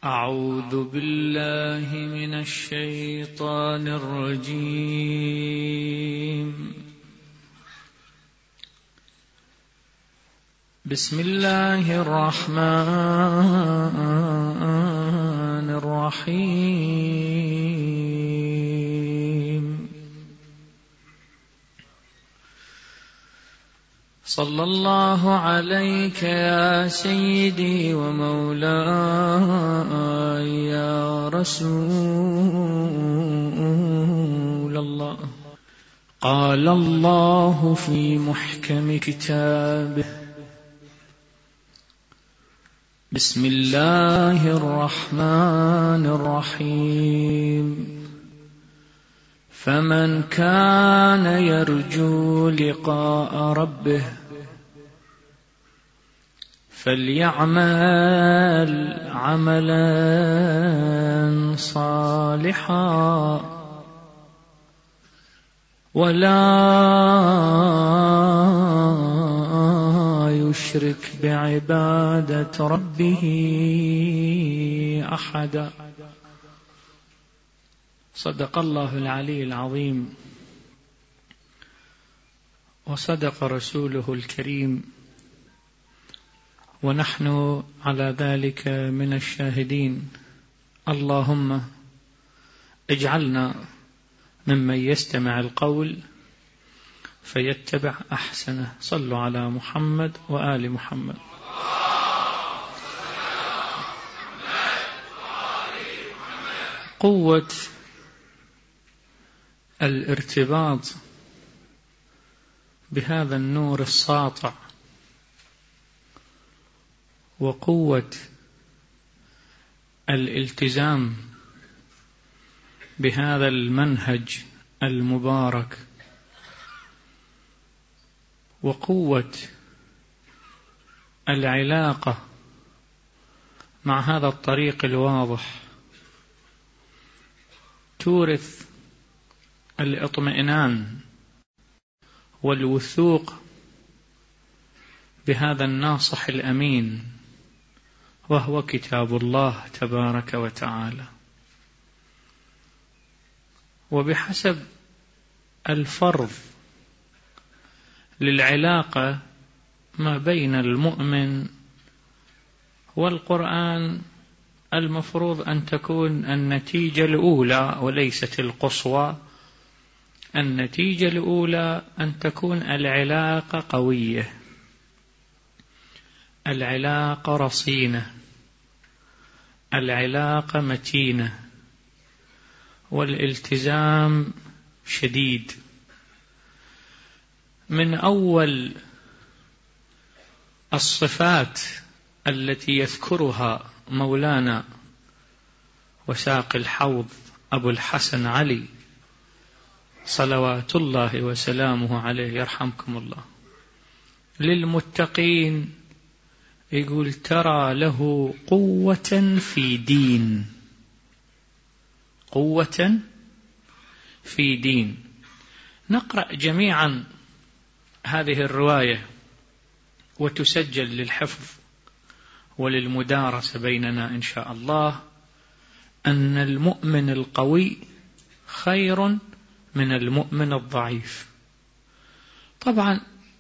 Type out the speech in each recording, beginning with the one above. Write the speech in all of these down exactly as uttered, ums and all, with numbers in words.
أعوذ بالله من الشيطان الرجيم. بسم الله الرحمن الرحيم. صلى الله عليك يا سيدي ومولاي يا رسول الله. قال الله في محكم كتابه: بسم الله الرحمن الرحيم. فمن كان يرجو لقاء ربه فليعمل عملا صالحا ولا يشرك بعبادة ربه أحدا. صدق الله العلي العظيم، وصدق رسوله الكريم، ونحن على ذلك من الشاهدين. اللهم اجعلنا ممن يستمع القول فيتبع أحسنه. صلوا على محمد وآل محمد. قوة الارتباط بهذا النور الساطع، وقوة الالتزام بهذا المنهج المبارك، وقوة العلاقة مع هذا الطريق الواضح تورث الاطمئنان والوثوق بهذا الناصح الأمين، وهو كتاب الله تبارك وتعالى. وبحسب الفرض للعلاقة ما بين المؤمن والقرآن، المفروض أن تكون النتيجة الأولى وليست القصوى. النتيجة الأولى أن تكون العلاقة قوية، العلاقة رصينة، العلاقة متينة، والالتزام شديد. من أول الصفات التي يذكرها مولانا وساق الحوض أبو الحسن علي صلوات الله وسلامه عليه يرحمكم الله، للمتقين يقول: ترى له قوة في دين، قوة في دين. نقرأ جميعا هذه الرواية وتسجل للحفظ وللمدارسة بيننا إن شاء الله، أن المؤمن القوي خير من المؤمن الضعيف. طبعا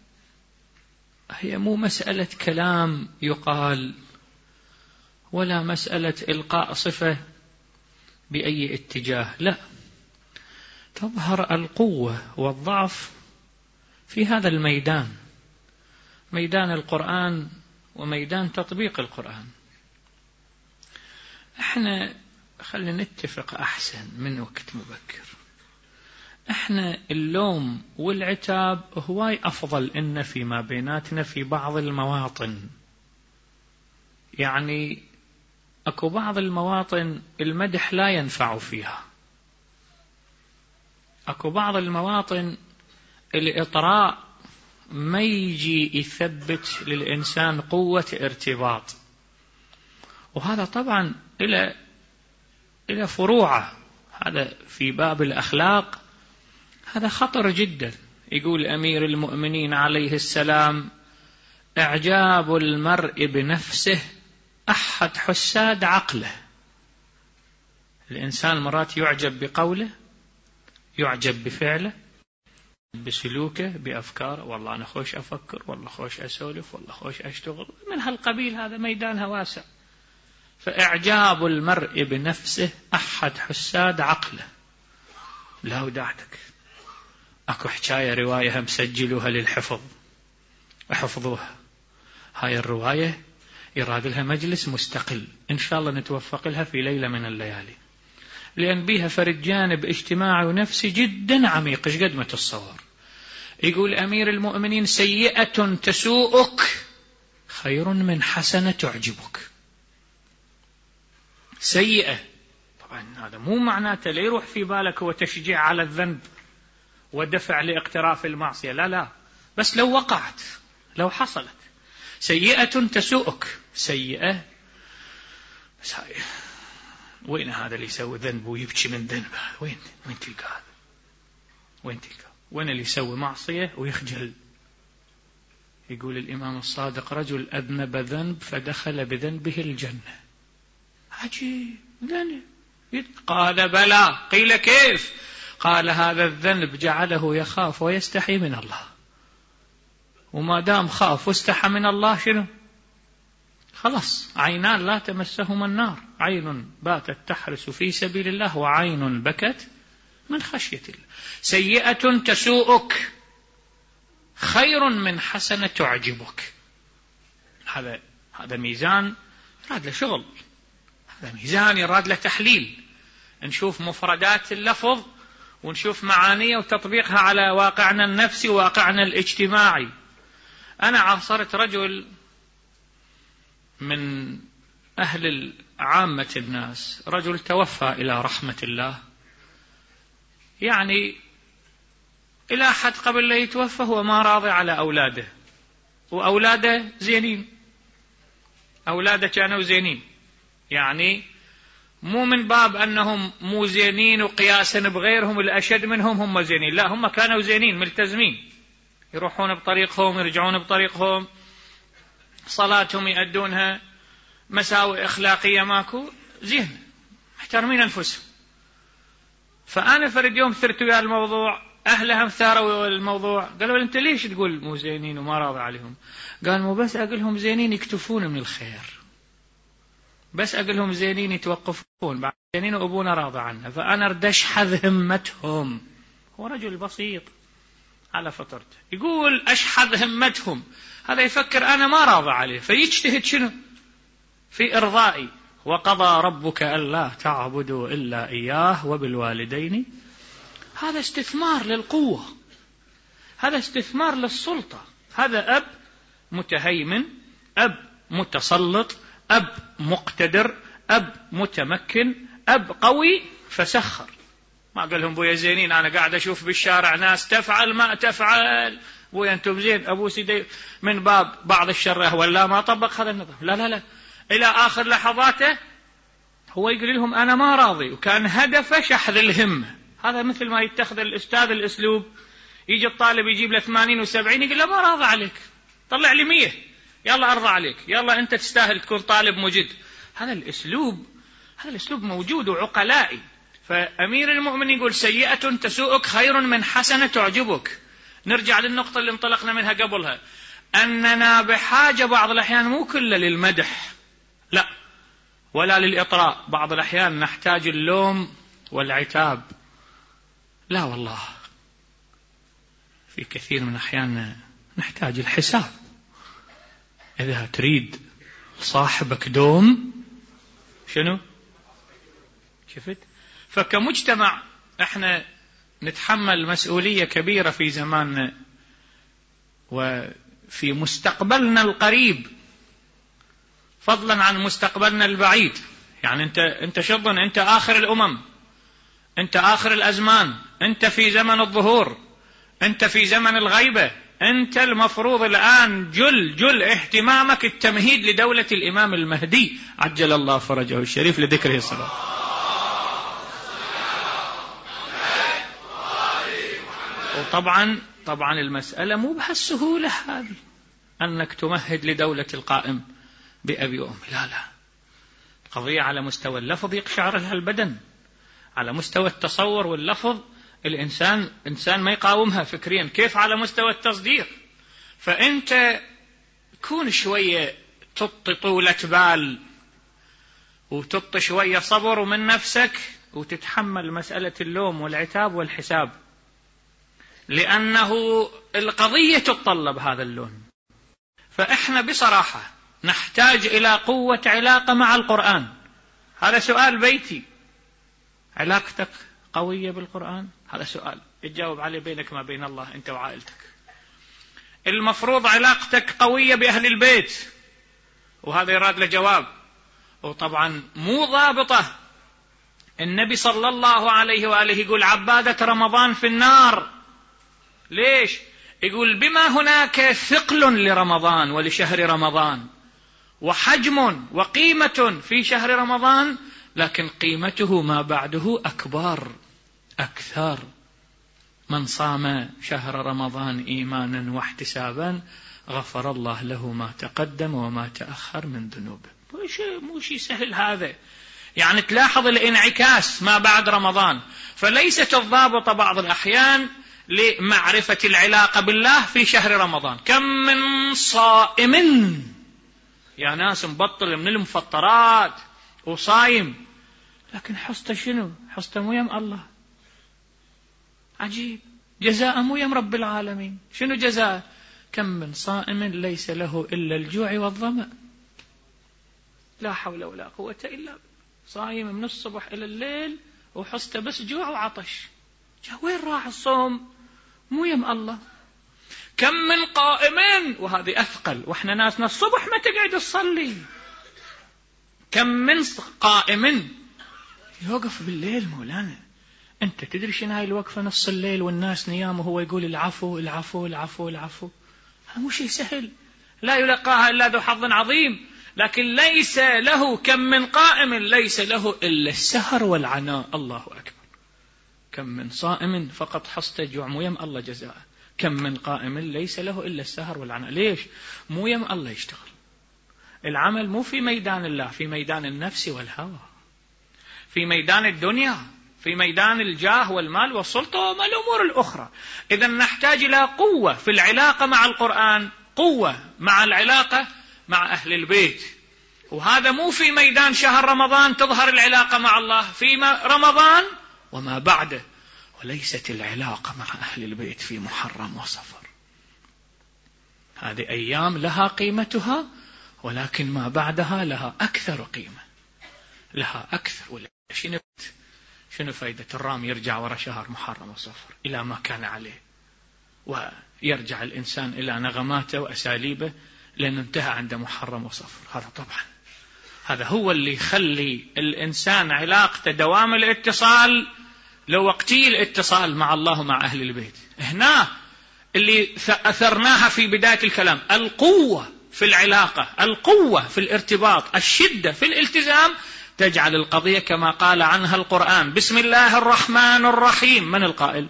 هي مو مسألة كلام يقال، ولا مسألة إلقاء صفة بأي اتجاه، لا، تظهر القوة والضعف في هذا الميدان، ميدان القرآن وميدان تطبيق القرآن. احنا خلينا نتفق أحسن من وقت مبكر. احنا اللوم والعتاب هواي أفضل إن فيما بيناتنا في بعض المواطن. يعني أكو بعض المواطن المدح لا ينفع فيها، أكو بعض المواطن الإطراء ما يجي يثبت للإنسان قوة ارتباط، وهذا طبعا إلى إلى فروعه. هذا في باب الأخلاق هذا خطر جدا. يقول أمير المؤمنين عليه السلام: إعجاب المرء بنفسه أحد حساد عقله. الإنسان مرات يعجب بقوله، يعجب بفعله، بسلوكه، بأفكاره. والله أنا خوش أفكر، والله خوش أسولف، والله خوش أشتغل، من هالقبيل. هذا ميدانها واسع. فإعجاب المرء بنفسه أحد حساد عقله. لا وداعتك، أكو حكاية رواية هم سجلوها للحفظ، احفظوها. هاي الرواية يراد لها مجلس مستقل إن شاء الله نتوفق لها في ليلة من الليالي، لأن بيها فرد جانب اجتماعي ونفسي جدا عميق إيش قد ما تتصور. يقول أمير المؤمنين: سيئة تسوءك خير من حسنة تعجبك. سيئة طبعا هذا مو معناته لا يروح في بالك هو تشجيع على الذنب ودفع لاقتراف المعصية، لا لا، بس لو وقعت، لو حصلت. سيئة تسوءك، سيئة بس هاي وين هذا اللي يسوي ذنب ويبكي من ذنبه؟ وين وين تلقى هذا؟ وين تلقى؟ وين اللي يسوي معصية ويخجل؟ يقول الإمام الصادق: رجل أذنب ذنب فدخل بذنبه الجنة. عجيب. قال: بلى. قيل: كيف؟ قال: هذا الذنب جعله يخاف ويستحي من الله، وما دام خاف واستحى من الله شنو؟ خلاص، عينان لا تمسهما النار، عين باتت تحرس في سبيل الله وعين بكت من خشية الله. سيئة تسوءك خير من حسنة تعجبك. هذا هذا ميزان يراد له شغل، هذا ميزان يراد له تحليل. نشوف مفردات اللفظ ونشوف معانيه وتطبيقها على واقعنا النفسي وواقعنا الاجتماعي. أنا عاصرت رجل من أهل عامة الناس، رجل توفى إلى رحمة الله، يعني إلى حد قبل لا يتوفى هو ما راضي على أولاده، وأولاده زينين، أولاده كانوا زينين، يعني مو من باب أنهم مو زينين وقياسا بغيرهم الأشد منهم هم زينين، لا، هم كانوا زينين ملتزمين، يروحون بطريقهم يرجعون بطريقهم، صلاتهم يأدونها، مساوئ أخلاقية ماكو، زين، محترمين أنفسهم. فأنا فرد يوم ثرت ويا الموضوع، أهلهم ثاروا الموضوع، قالوا: أنت ليش تقول مو زينين وما راضي عليهم؟ قال: مو بس أقولهم زينين يكتفون من الخير، بس أقولهم زينين يتوقفون، بعد زينين وأبونا راضي عنه، فأنا أرد أشحذ همتهم. هو رجل بسيط على فطرته، يقول أشحذ همتهم، هذا يفكر أنا ما راضي عليه فيجتهد شنو؟ في إرضائي. وقضى ربك ألا تعبدوا إلا إياه وبالوالدين. هذا استثمار للقوة، هذا استثمار للسلطة، هذا أب متهيمن، أب متسلط، أب مقتدر، أب متمكن، أب قوي، فسخر. ما قال لهم بويا زينين، أنا قاعد أشوف بالشارع ناس تفعل ما تفعل، بويا أنتم زين، أبو سيدي من باب بعض الشر ولا ما طبق هذا النظام. لا لا لا، إلى آخر لحظاته هو يقول لهم أنا ما راضي، وكان هدفه شحذ الهمة. هذا مثل ما يتخذ الأستاذ الأسلوب، يجي الطالب يجيب له ثمانين وسبعين يقول له ما راضي عليك، طلع لي مية، يلا أرضى عليك، يلا أنت تستاهل تكون طالب مجد. هذا الأسلوب، هذا الأسلوب موجود وعقلائي. فأمير المؤمنين يقول: سيئة تسوءك خير من حسنة تعجبك. نرجع للنقطة اللي انطلقنا منها قبلها، أننا بحاجة بعض الأحيان مو كله للمدح، لا، ولا للإطراء، بعض الأحيان نحتاج اللوم والعتاب، لا والله، في كثير من الأحيان نحتاج الحساب. إذا تريد صاحبك دوم شنو؟ شفت؟ فكمجتمع احنا نتحمل مسؤولية كبيرة في زماننا وفي مستقبلنا القريب، فضلا عن مستقبلنا البعيد. يعني انت انت شظن، انت آخر الأمم، انت آخر الأزمان، انت في زمن الظهور، انت في زمن الغيبة، أنت المفروض الآن جل جل اهتمامك التمهيد لدولة الإمام المهدي عجل الله فرجه الشريف لذكره الصلاة. وطبعا طبعا المسألة مو بهالسهولة هذه أنك تمهد لدولة القائم بأبي وأم، لا لا، قضية على مستوى اللفظ يقشعر لها البدن، على مستوى التصور واللفظ الإنسان إنسان ما يقاومها فكريا، كيف على مستوى التصديق؟ فأنت كون شوية تطي طولة بال وتطي شوية صبر من نفسك وتتحمل مسألة اللوم والعتاب والحساب، لأنه القضية تتطلب هذا اللون. فإحنا بصراحة نحتاج إلى قوة علاقة مع القرآن. هذا سؤال بيتي، علاقتك قوية بالقرآن؟ هذا سؤال تجاوب عليه بينك ما بين الله أنت وعائلتك. المفروض علاقتك قوية بأهل البيت، وهذا يراد له جواب، وطبعا مو ضابطة. النبي صلى الله عليه وآله يقول عبادة رمضان في النار. ليش؟ يقول بما هناك ثقل لرمضان ولشهر رمضان، وحجم وقيمة في شهر رمضان، لكن قيمته ما بعده أكبر أكثر. من صام شهر رمضان إيمانا واحتسابا غفر الله له ما تقدم وما تأخر من ذنوبه. مو شيء سهل هذا، يعني تلاحظ الانعكاس ما بعد رمضان. فليست الضابطة بعض الأحيان لمعرفة العلاقة بالله في شهر رمضان. كم من صائم يا ناس مبطل من المفطرات وصايم، لكن حسته شنو؟ حسته مو يم الله. عجيب، جزاء مو يم رب العالمين. شنو جزاء؟ كم من صائم ليس له إلا الجوع والظمأ. لا حول ولا قوة إلا بالله. صايم من الصبح إلى الليل وحسته بس جوع وعطش. وين راح الصوم؟ مو يم الله. كم من قائم، وهذه أثقل، وإحنا ناسنا الصبح ما تقعد تصلي. كم من قائم يوقف بالليل. مولانا أنت تدري شنو هاي الوقفة نص الليل والناس نيام وهو يقول العفو العفو العفو العفو؟ هذا مو شيء سهل، لا يلقاها إلا ذو حظ عظيم. لكن ليس له، كم من قائم ليس له إلا السهر والعناء. الله أكبر. كم من صائم فقط حصته جوع مو يم الله جزاء. كم من قائم ليس له إلا السهر والعناء. ليش؟ مو يم الله يشتغل. العمل مو في ميدان الله، في ميدان النفس والهوى، في ميدان الدنيا، في ميدان الجاه والمال والسلطة وما الأمور الأخرى. إذا نحتاج إلى قوة في العلاقة مع القرآن، قوة مع العلاقة مع أهل البيت. وهذا مو في ميدان شهر رمضان تظهر العلاقة مع الله، في رمضان وما بعده. وليست العلاقة مع أهل البيت في محرم وصفر. هذه أيام لها قيمتها، ولكن ما بعدها لها أكثر قيمة، لها أكثر. ولا شنو شنو فائدة الرام يرجع وراء شهر محرم وصفر إلى ما كان عليه، ويرجع الإنسان إلى نغماته وأساليبه لأنه انتهى عند محرم وصفر؟ هذا طبعا هذا هو اللي يخلي الإنسان علاقته دوام الاتصال، لو وقتي الاتصال مع الله ومع أهل البيت. هنا اللي أثرناها في بداية الكلام، القوة في العلاقة، القوة في الارتباط، الشدة في الالتزام، تجعل القضية كما قال عنها القرآن بسم الله الرحمن الرحيم. من القائل؟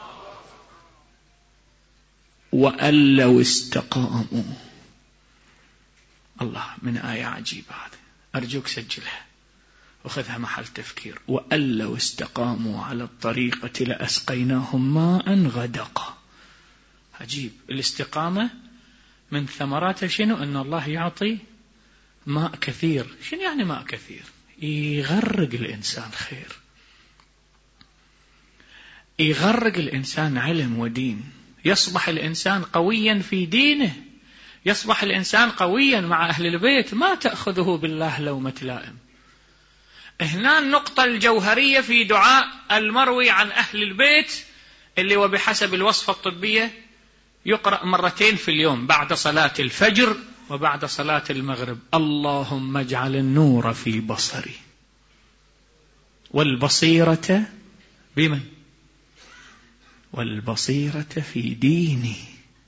وأن لو استقاموا. الله، من آية عجيبة هذه، أرجوك سجلها وخذها محل تفكير. وأن لو استقاموا على الطريقة لأسقيناهم ماء غدقا. عجيب، الاستقامة من ثمراتها شنو؟ أن الله يعطي ماء كثير. شنو يعني ماء كثير؟ يغرق الإنسان خير، يغرق الإنسان علم ودين، يصبح الإنسان قويا في دينه، يصبح الإنسان قويا مع أهل البيت، ما تأخذه بالله لومة لائم. هنا النقطة الجوهرية في دعاء المروي عن أهل البيت، اللي وبحسب الوصفة الطبية يقرأ مرتين في اليوم بعد صلاة الفجر وبعد صلاة المغرب. اللهم اجعل النور في بصري والبصيرة بمن؟ والبصيرة في ديني.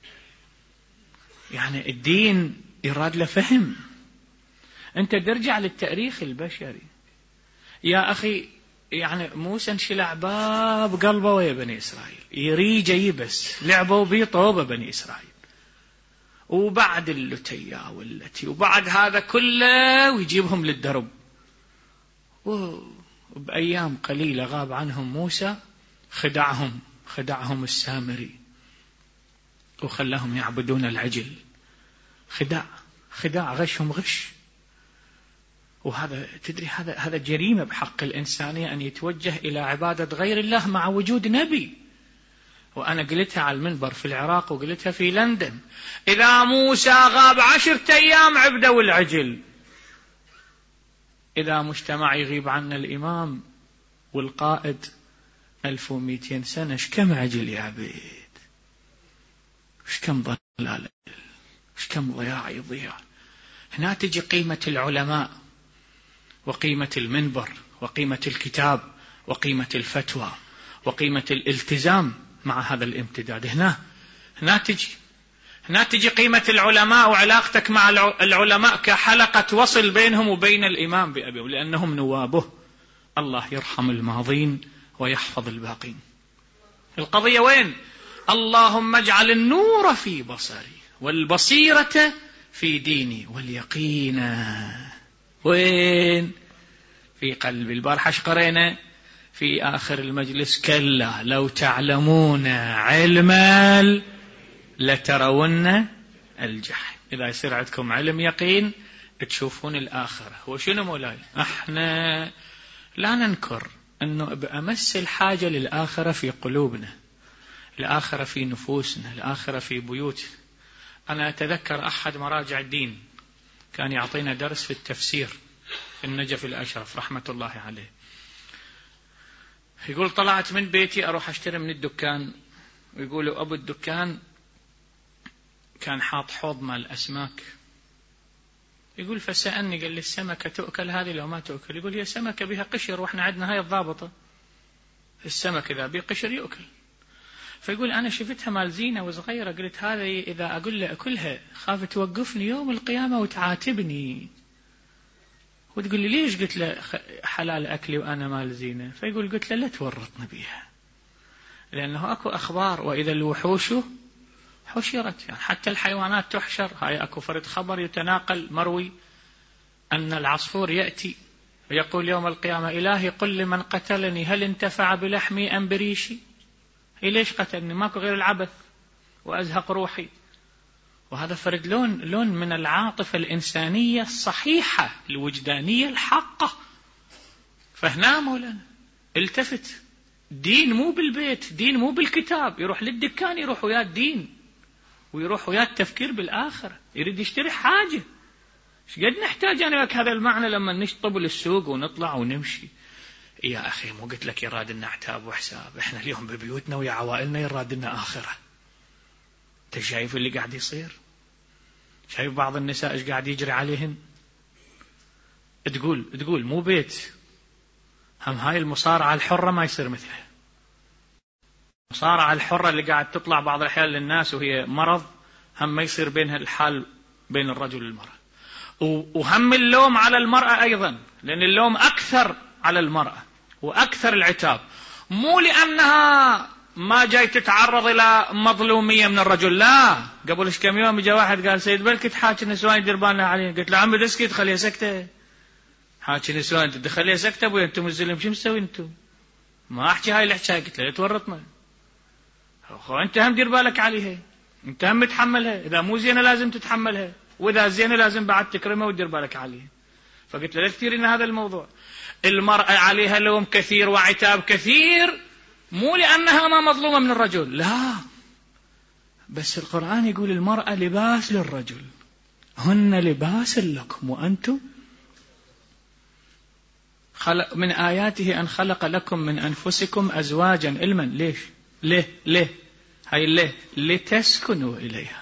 يعني الدين يراد له فهم. أنت ترجع للتاريخ البشري يا أخي، يعني موسى انشلع باب قلبه ويا بني إسرائيل، يريج يبس لعبوا بيه طوبة بني إسرائيل، وبعد اللتيا والتي وبعد هذا كله ويجيبهم للدرب. وبأيام قليلة غاب عنهم موسى، خدعهم خدعهم السامري وخلاهم يعبدون العجل. خداع خداع غشهم غش. وهذا تدري هذا هذا جريمة بحق الإنسانية أن يتوجه إلى عبادة غير الله مع وجود نبي. وأنا قلتها على المنبر في العراق وقلتها في لندن، إذا موسى غاب عشرة أيام عبدوا العجل، إذا مجتمع يغيب عنا الإمام والقائد ألف ومئتين سنة، ايش كم عجل يا عبيد، ايش كم ضلال، ايش كم ضياع يضيع. هنا تجي قيمة العلماء وقيمة المنبر وقيمة الكتاب وقيمة الفتوى وقيمة الالتزام مع هذا الامتداد. هنا هنا تجي هنا تجي قيمة العلماء وعلاقتك مع العلماء كحلقة وصل بينهم وبين الإمام بأبيه، لأنهم نوابه. الله يرحم الماضين ويحفظ الباقين. القضية وين؟ اللهم اجعل النور في بصري والبصيرة في ديني واليقين وين؟ في قلبي. البارحة قرينا في آخر المجلس: كلا لو تعلمون علما لترون الجحيم. إذا يصير عندكم علم يقين تشوفون الآخرة. هو شنو مولاي؟ احنا لا ننكر أنه بأمس الحاجة للآخرة في قلوبنا، الآخرة في نفوسنا، الآخرة في بيوتنا. أنا أتذكر أحد مراجع الدين كان يعطينا درس في التفسير في النجف الأشرف رحمة الله عليه. يقول: طلعت من بيتي أروح أشتري من الدكان، ويقولوا أبو الدكان كان حاط حوض مال الأسماك. يقول: فسألني قال لي: السمكة تؤكل هذه لو ما تؤكل؟ يقول: هي سمكة بها قشر وإحنا عندنا هاي الضابطة، السمك إذا بيه قشر يؤكل. فيقول: أنا شفتها مال زينة وصغيرة، قلت هذه إذا أقول له أكلها خاف توقفني يوم القيامة وتعاتبني وتقول لي ليش قلت له حلال أكلي وأنا مال زينة. فيقول: قلت له لا تورطنا بيها، لأنه أكو أخبار وإذا الوحوش حشرت، يعني حتى الحيوانات تحشر. هاي أكو فرد خبر يتناقل مروي أن العصفور يأتي ويقول يوم القيامة: إلهي قل لمن قتلني هل انتفع بلحمي أم بريشي؟ هي ليش قتلني؟ ماكو غير العبث وأزهق روحي. وهذا فرد لون لون من العاطفة الإنسانية الصحيحة الوجدانية الحقة. فهنا مولانا التفت، دين مو بالبيت، دين مو بالكتاب. يروح للدكان يروح ويا الدين ويروح ويا التفكير بالآخرة، يريد يشتري حاجة. ايش قد نحتاج أنا وياك هذا المعنى لما نشطب للسوق ونطلع ونمشي؟ يا أخي مو قلت لك يراد لنا عتاب وحساب؟ احنا اليوم ببيوتنا ويا عوائلنا يراد لنا آخرة. انت شايف اللي قاعد يصير؟ شايف بعض النساء ايش قاعد يجري عليهن؟ تقول تقول مو بيت، هم هاي المصارعة الحرة ما يصير مثلها. المصارعة الحرة اللي قاعد تطلع بعض الأحيان للناس وهي مرض، هم ما يصير بينها الحال بين الرجل والمرأة. وهم اللوم على المرأة أيضا، لأن اللوم أكثر على المرأة وأكثر العتاب، مو لأنها ما جاي تتعرض إلى مظلومية من الرجل، لا. قبل إيش كم يوم جاء واحد قال: سيد بلك تحاكي نسوان يدير بالنا عليه. قلت له: عمي اسكت خليها سكتة. حاكي نسوان تدخليها سكتة أبوي، أنتم الزلم شو مسوي أنتم؟ ما أحكي هاي الحكاية. قلت له: تورطنا أخو، أنت هم دير بالك عليها، أنت هم تحملها. إذا مو زينة لازم تتحملها، وإذا زينة لازم بعد تكرمها وتدير بالك عليها. فقلت له: لا تثيرين هذا الموضوع. المرأة عليها لوم كثير وعتاب كثير، مو لأنها ما مظلومة من الرجل، لا، بس القرآن يقول المرأة لباس للرجل، هن لباس لكم وأنتم خلق من آياته أن خلق لكم من أنفسكم أزواجا. علما ليش؟ ليه ليه هاي ليه؟ لتسكنوا إليها.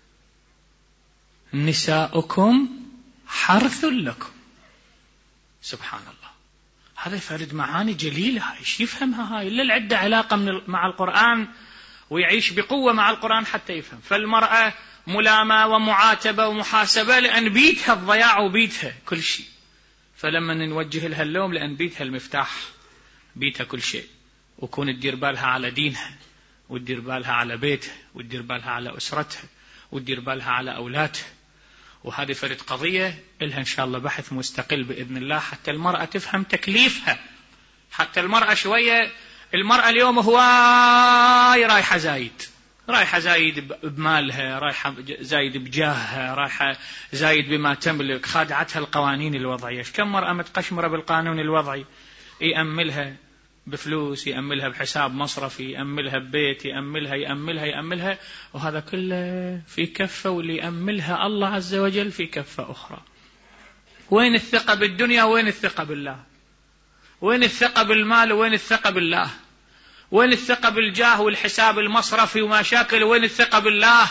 نساؤكم حرث لكم. سبحان الله، هذا فرد معاني جليلة. ايش يفهمها هاي؟ إلا العدة علاقة من مع القرآن ويعيش بقوة مع القرآن حتى يفهم. فالمرأة ملامة ومعاتبة ومحاسبة لأن بيتها الضياع وبيتها كل شيء. فلما نوجه لها اللوم لأن بيتها المفتاح، بيتها كل شيء، وكون تدير بالها على دينها وتدير بالها على بيتها وتدير بالها على أسرتها وتدير بالها على أولادها. وهذه فرد قضية إلها إن شاء الله بحث مستقل بإذن الله حتى المرأة تفهم تكليفها حتى المرأة شوية، المرأة اليوم هواي رايحة زايد، رايحة زايد بمالها، رايحة زايد بجاهها، رايحة زايد بما تملك، خادعتها القوانين الوضعية. كم مرأة متقشمرة بالقانون الوضعي، يأملها بفلوس، يأملها بحساب مصرفي، يأملها ببيت، يأملها يأملها يأملها، وهذا كله في كفة، واللي يأملها الله عز وجل في كفة أخرى. وين الثقة بالدنيا وين الثقة بالله؟ وين الثقة بالمال وين الثقة بالله؟ وين الثقة بالجاه والحساب المصرفي ومشاكل وين الثقة بالله؟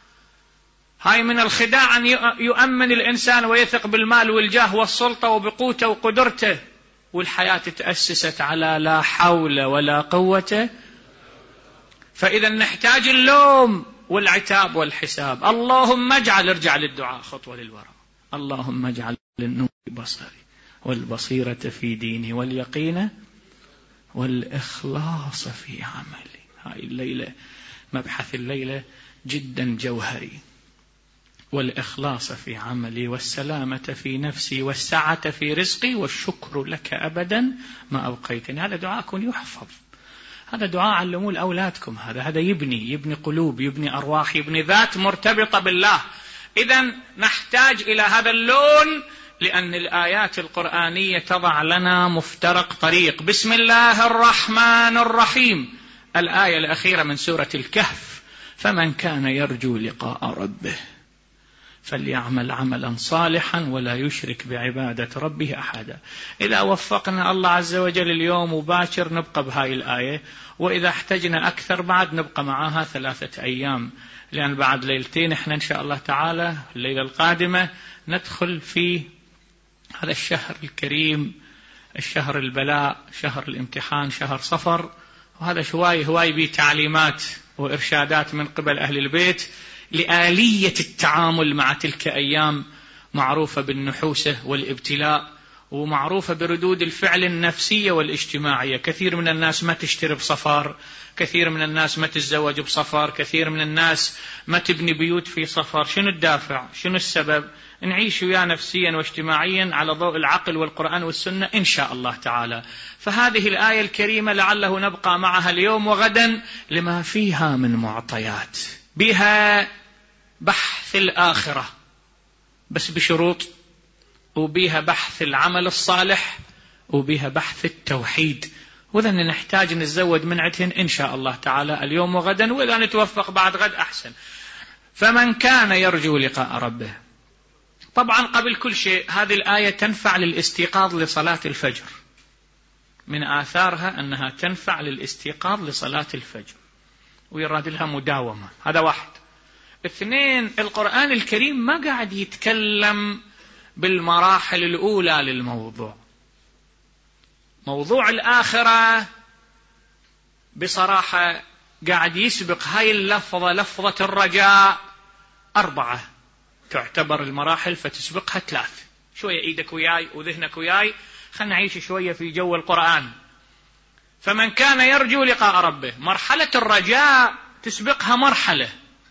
هاي من الخداع أن يؤمن الإنسان ويثق بالمال والجاه والسلطة وبقوته وقدرته، والحياة تأسست على لا حول ولا قوة. فإذا نحتاج اللوم والعتاب والحساب. اللهم اجعل، ارجع للدعاء خطوة للوراء، اللهم اجعل النور في بصري والبصيرة في ديني واليقين والإخلاص في عملي. هاي الليلة مبحث الليلة جدا جوهري. والإخلاص في عملي، والسلامة في نفسي، والسعة في رزقي، والشكر لك أبدا ما أبقيتني. هذا دعاءكم يحفظ، هذا دعاء علموه لأولادكم. هذا هذا يبني يبني قلوب، يبني أرواح، يبني ذات مرتبطة بالله. إذن نحتاج إلى هذا اللون، لأن الآيات القرآنية تضع لنا مفترق طريق. بسم الله الرحمن الرحيم، الآية الأخيرة من سورة الكهف: فمن كان يرجو لقاء ربه فليعمل عملا صالحا ولا يشرك بعبادة ربه أحدا. إذا وفقنا الله عز وجل اليوم مباشر نبقى بهاي الآية، وإذا احتجنا أكثر بعد نبقى معها ثلاثة أيام، لأن بعد ليلتين احنا إن شاء الله تعالى الليلة القادمة ندخل في هذا الشهر الكريم، الشهر البلاء، شهر الامتحان، شهر صفر. وهذا شوي هواي بيه تعليمات وإرشادات من قبل أهل البيت لآلية التعامل مع تلك أيام، معروفة بالنحوسة والابتلاء، ومعروفة بردود الفعل النفسية والاجتماعية. كثير من الناس ما تشتري بصفر، كثير من الناس ما تتزوج بصفر، كثير من الناس ما تبني بيوت في صفر. شنو الدافع؟ شنو السبب؟ نعيش وياه نفسيا واجتماعيا على ضوء العقل والقرآن والسنة إن شاء الله تعالى. فهذه الآية الكريمة لعله نبقى معها اليوم وغدا لما فيها من معطيات، بها بحث الآخرة بس بشروط، وبها بحث العمل الصالح، وبها بحث التوحيد. وإذا نحتاج نزود من عدهن إن شاء الله تعالى اليوم وغدا، وإذا نتوفق بعد غد أحسن. فمن كان يرجو لقاء ربه. طبعا قبل كل شيء هذه الآية تنفع للاستيقاظ لصلاة الفجر، من آثارها أنها تنفع للاستيقاظ لصلاة الفجر ويراد لها مداومة. هذا واحد. اثنين، القرآن الكريم ما قاعد يتكلم بالمراحل الأولى للموضوع. موضوع الآخرة بصراحة قاعد يسبق هاي اللفظة، لفظة الرجاء، أربعة تعتبر المراحل فتسبقها ثلاث. شوية إيدك وياي وذهنك وياي، خلنا نعيش شوية في جو القرآن. فمن كان يرجو لقاء ربه، مرحلة الرجاء تسبقها مرحلة،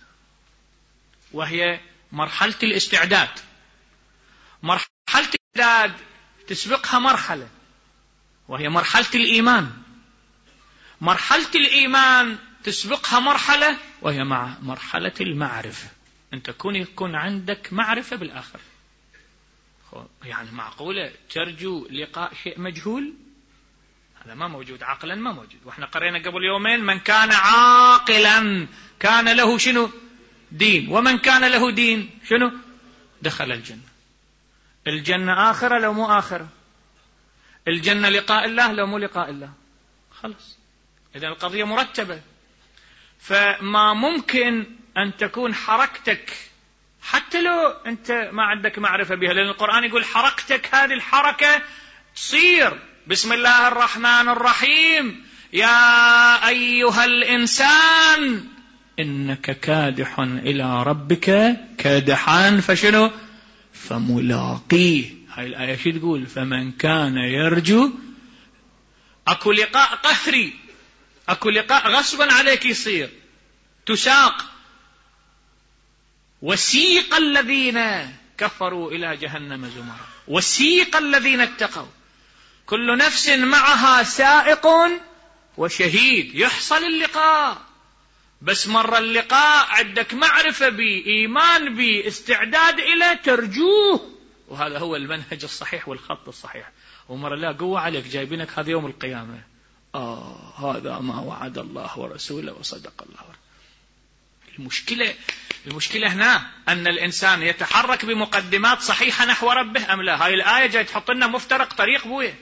وهي مرحلة الاستعداد. مرحلة الاستعداد تسبقها مرحلة، وهي مرحلة الإيمان. مرحلة الإيمان تسبقها مرحلة، وهي مع مرحلة المعرفة. أن تكون يكون عندك معرفة بالآخر. يعني معقولة ترجو لقاء شيء مجهول؟ هذا ما موجود عقلا، ما موجود. وإحنا قرينا قبل يومين: من كان عاقلا كان له شنو؟ دين. ومن كان له دين شنو؟ دخل الجنة. الجنة آخرة لو مو آخرة؟ الجنة لقاء الله لو مو لقاء الله؟ خلص. إذا القضية مرتبة. فما ممكن أن تكون حركتك حتى لو أنت ما عندك معرفة بها، لأن القرآن يقول حركتك هذه الحركة تصير بسم الله الرحمن الرحيم: يا أيها الإنسان إنك كادح إلى ربك كادحان فشنو؟ فملاقيه. هاي الآية شو تقول؟ فمن كان يرجو. أكو لقاء قهري، أكو لقاء غصبا عليك يصير، تساق. وسيق الذين كفروا إلى جهنم زمرا وسيق الذين اتقوا. كل نفس معها سائق وشهيد. يحصل اللقاء، بس مرة اللقاء عندك معرفة بي، إيمان بي، استعداد إلى ترجوه، وهذا هو المنهج الصحيح والخط الصحيح. ومرة لا قوة عليك جايبينك هذا يوم القيامة، آه هذا ما وعد الله ورسوله وصدق الله ورسوله. المشكلة المشكلة هنا أن الإنسان يتحرك بمقدمات صحيحة نحو ربه أم لا. هاي الآية جاي تحط لنا مفترق طريق بويه،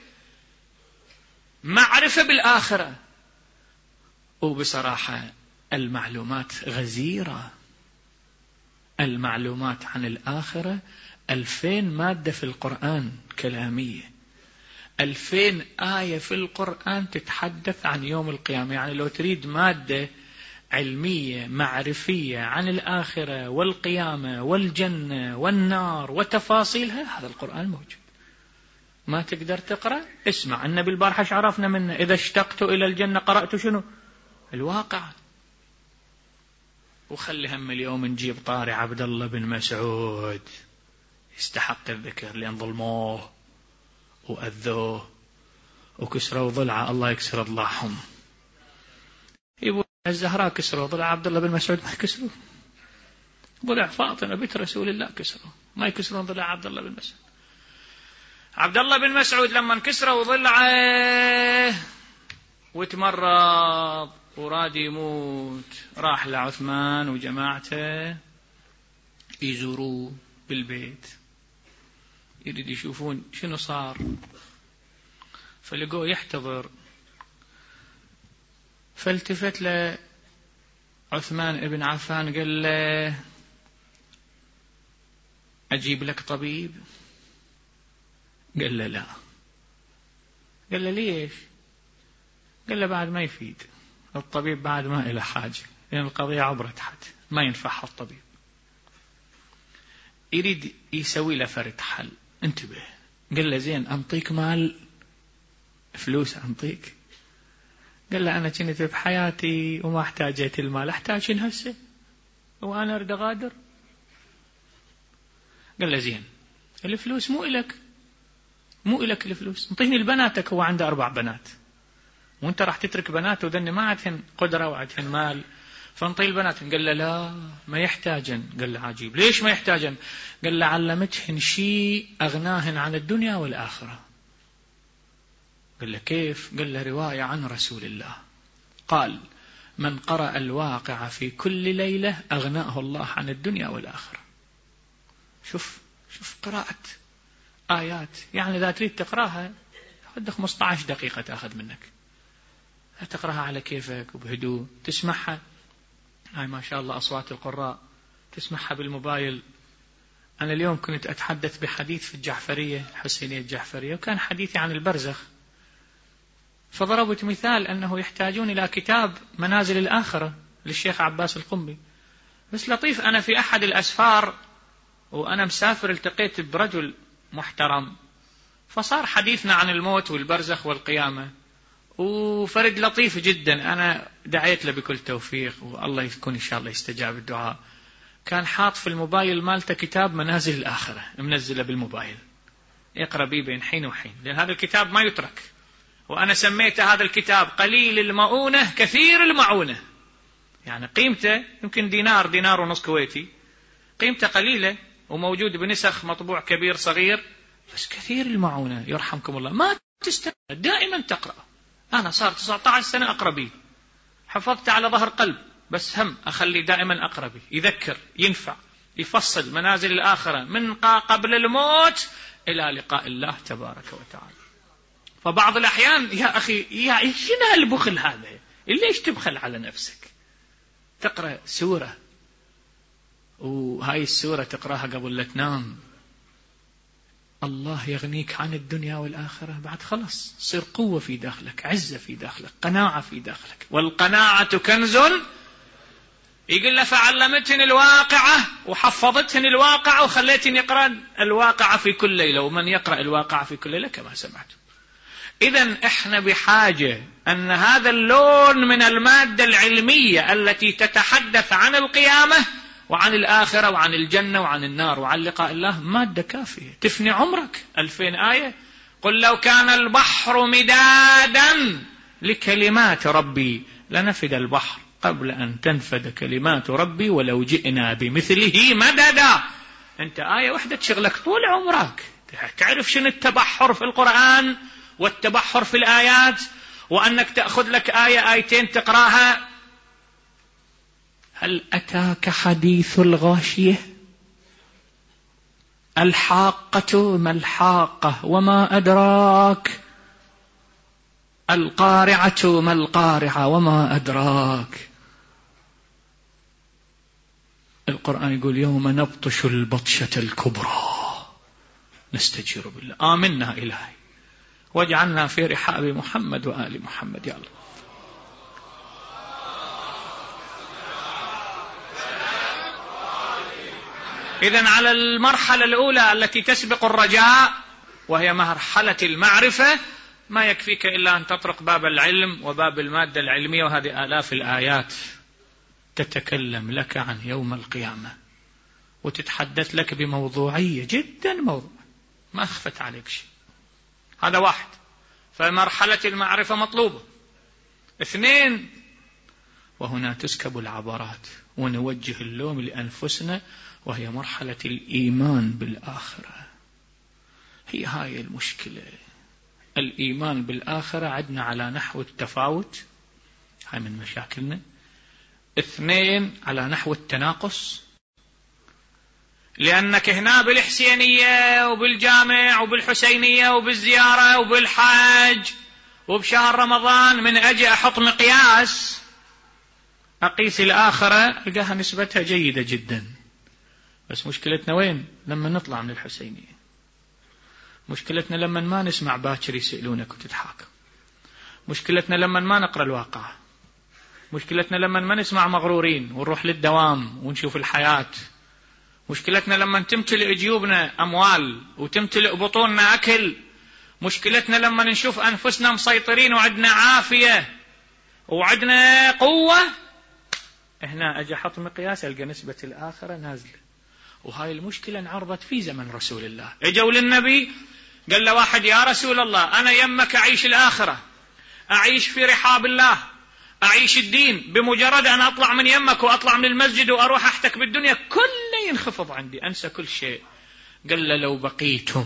معرفة بالآخرة. وبصراحة المعلومات غزيرة، المعلومات عن الآخرة ألفين مادة في القرآن كلامية، ألفين آية في القرآن تتحدث عن يوم القيامة. يعني لو تريد مادة علمية معرفية عن الآخرة والقيامة والجنة والنار وتفاصيلها، هذا القرآن موجود. ما تقدر تقرأ؟ اسمع، النبي البارحة عرفنا منه إذا اشتقت إلى الجنة قرأت شنو؟ الواقع. وخلي هم اليوم نجيب طاري عبد الله بن مسعود، يستحق الذكر لأن ظلموه وأذوه وكسروا ضلعه، الله يكسر ضلعهم. يقول الزهراء كسروا ضلع عبد الله بن مسعود، ما يكسروا ضلع فاطمة بنت رسول الله، كسروا ما يكسرون ضلع عبد الله بن مسعود. عبد الله بن مسعود لما انكسروا ضلعه وتمرض وراد يموت، راح لعثمان وجماعته يزوروه بالبيت، يريد يشوفون شنو صار، فلقوه يحتضر. فالتفت له عثمان ابن عفان قال له أجيب لك طبيب؟ قال له لا. قال له ليش؟ قال له بعد ما يفيد الطبيب، بعد ما إلى حاجة، لأن القضية عبرت حد ما ينفعها الطبيب. يريد يسوي له فرد حل، انتبه. قال له زين أنطيك مال فلوس أنطيك؟ قال له أنا كنت بحياتي وما احتاجت المال، أحتاج هسه وأنا أريد أغادر؟ قال له زين الفلوس مو إلك، مو إلك الفلوس، انطيني البناتك، هو عنده أربع بنات وانت راح تترك بناته وذن ما عندهن قدرة وعندهن مال، فانطي البنات. قال له لا ما يحتاجن. قال له عجيب، ليش ما يحتاجن؟ قال له علمتهن شيء أغناهن عن الدنيا والآخرة. قال له كيف؟ قال له رواية عن رسول الله قال من قرأ الواقع في كل ليلة أغناه الله عن الدنيا والآخرة. شوف شوف قراءة آيات، يعني إذا تريد تقرأها تأخذ خمسة عشر دقيقة تأخذ منك، تقرأها على كيفك وبهدوء، تسمعها. هاي ما شاء الله أصوات القراء، تسمعها بالموبايل. أنا اليوم كنت أتحدث بحديث في الجعفرية الحسينية الجعفرية، وكان حديثي عن البرزخ، فضربت مثال أنه يحتاجون إلى كتاب منازل الآخرة للشيخ عباس القنبي. بس لطيف، أنا في أحد الأسفار وأنا مسافر التقيت برجل محترم، فصار حديثنا عن الموت والبرزخ والقيامة، وفرد لطيف جدا، أنا دعيت له بكل توفيق والله يكون إن شاء الله يستجاب الدعاء. كان حاط في الموبايل مالته كتاب منازل الآخرة منزله بالموبايل، يقرأ بيه بين حين وحين، لأن هذا الكتاب ما يترك. وأنا سميت هذا الكتاب قليل المؤونة كثير المعونة، يعني قيمته يمكن دينار دينار ونص كويتي، قيمته قليلة وموجود بنسخ مطبوع كبير صغير، بس كثير المعونة يرحمكم الله. ما تستمع، دائما تقرأ. أنا صار تسعة عشر سنة أقرأ بيه، حفظت على ظهر قلب، بس هم أخلي دائما أقرأ بيه، يذكر ينفع، يفصل منازل الآخرة من قبل الموت إلى لقاء الله تبارك وتعالى. فبعض الأحيان يا أخي يا شنو هالبخل هذا؟ ليش تبخل على نفسك؟ تقرأ سورة وهاي السورة تقرأها قبل لا تنام، الله يغنيك عن الدنيا والآخرة، بعد خلص تصير قوة في داخلك، عزة في داخلك، قناعة في داخلك. والقناعة كنز. يقول له فعلمتهن الواقعة وحفظتهن الواقعة وخليتهن يقرأ الواقعة في كل ليلة، ومن يقرأ الواقعة في كل ليلة كما سمعتم. إذن إحنا بحاجة أن هذا اللون من المادة العلمية التي تتحدث عن القيامة وعن الآخرة وعن الجنة وعن النار وعن لقاء الله، مادة كافية تفني عمرك. ألفين آية قل لو كان البحر مدادا لكلمات ربي لنفد البحر قبل أن تنفد كلمات ربي ولو جئنا بمثله مددا. أنت آية واحدة تشغلك طول عمرك، تعرف شنو التبحر في القرآن والتبحر في الآيات، وأنك تأخذ لك آية آيتين تقرأها. هل أتاك حديث الغاشية؟ الحاقة ما الحاقة وما أدراك، القارعة ما القارعة وما أدراك. القرآن يقول يوم نبطش البطشة الكبرى نستجير بالله. آمنا إلهي واجعلنا في رحاب محمد وآل محمد يا الله. إذن على المرحلة الأولى التي تسبق الرجاء وهي مرحلة المعرفة ما يكفيك إلا أن تطرق باب العلم وباب المادة العلمية، وهذه آلاف الآيات تتكلم لك عن يوم القيامة وتتحدث لك بموضوعية جدا، موضوع ما أخفت عليك شيء. هذا واحد، فمرحلة المعرفة مطلوبة. اثنين، وهنا تسكب العبرات ونوجه اللوم لأنفسنا، وهي مرحلة الإيمان بالآخرة. هي هاي المشكلة، الإيمان بالآخرة عدنا على نحو التفاوت، هاي من مشاكلنا. اثنين، على نحو التناقص، لأنك هنا بالحسينية وبالجامع وبالحسينية وبالزيارة وبالحاج وبشهر رمضان من أجي أحط مقياس أقيس الآخرة ألقاها نسبتها جيدة جدا. بس مشكلتنا وين؟ لما نطلع من الحسينية، مشكلتنا لما ما نسمع باكر يسألونك وتتحاكم، مشكلتنا لما ما نقرأ الواقع، مشكلتنا لما ما نسمع مغرورين ونروح للدوام ونشوف الحياة، مشكلتنا لما تمتلئ جيوبنا أموال وتمتلئ بطوننا أكل، مشكلتنا لما نشوف أنفسنا مسيطرين وعدنا عافية وعدنا قوة. هنا أجي أحط مقياس ألقى نسبة الآخرة نازلة. وهاي المشكلة انعرضت في زمن رسول الله. اجوا للنبي قال له واحد يا رسول الله أنا يمك أعيش الآخرة، أعيش في رحاب الله، أعيش الدين، بمجرد أن أطلع من يمك وأطلع من المسجد وأروح أحتك بالدنيا كله ينخفض عندي، أنسى كل شيء. قال له لو بقيتم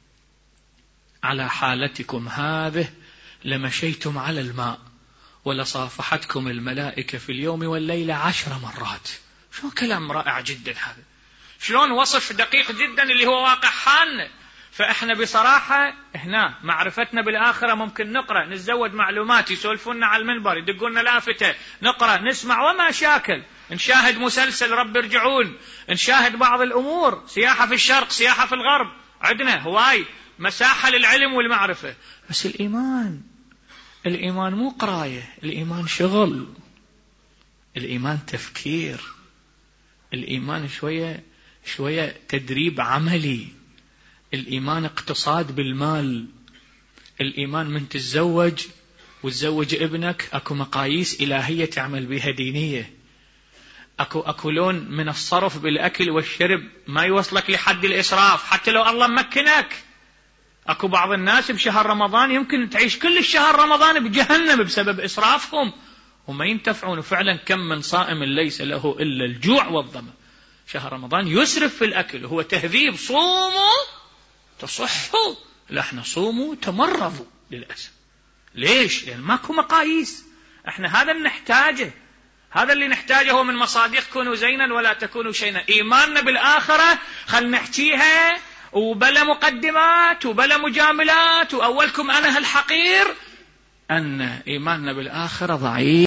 على حالتكم هذه لمشيتم على الماء ولصافحتكم الملائكة في اليوم والليلة عشر مرات. شو كلام رائع جدا هذا، شلون وصف دقيق جدا اللي هو واقع حالنا. فإحنا بصراحة هنا معرفتنا بالآخرة ممكن نقرأ نتزود معلومات، يسولفونا على المنبر يدقونا لافتة نقرأ نسمع وما شاكل، نشاهد مسلسل رب ارجعون، نشاهد بعض الأمور، سياحة في الشرق سياحة في الغرب، عندنا هواي مساحة للعلم والمعرفة. بس الإيمان، الإيمان مو قراية، الإيمان شغل، الإيمان تفكير، الإيمان شوية شوية تدريب عملي، الإيمان اقتصاد بالمال، الإيمان من تتزوج وتزوج ابنك أكو مقاييس إلهية تعمل بها دينية، أكو أكو لون من الصرف بالأكل والشرب ما يوصلك لحد الإسراف حتى لو الله مكنك. أكو بعض الناس بشهر رمضان يمكن تعيش كل الشهر رمضان بجهنم بسبب إسرافهم وما ينتفعون. فعلا كم من صائم ليس له إلا الجوع والظمأ. شهر رمضان يسرف في الأكل، هو تهذيب، صوموا تصحوا، لا احنا صوموا تمرضوا للأسف. ليش؟ لأن ماكو مقاييس. احنا هذا اللي نحتاجه، هذا اللي نحتاجه هو من مصادق كونوا زينا ولا تكونوا شيئا. إيماننا بالآخرة خل نحكيها وبلا مقدمات وبلا مجاملات وأولكم أنا الحقير، أن إيماننا بالآخرة ضعيف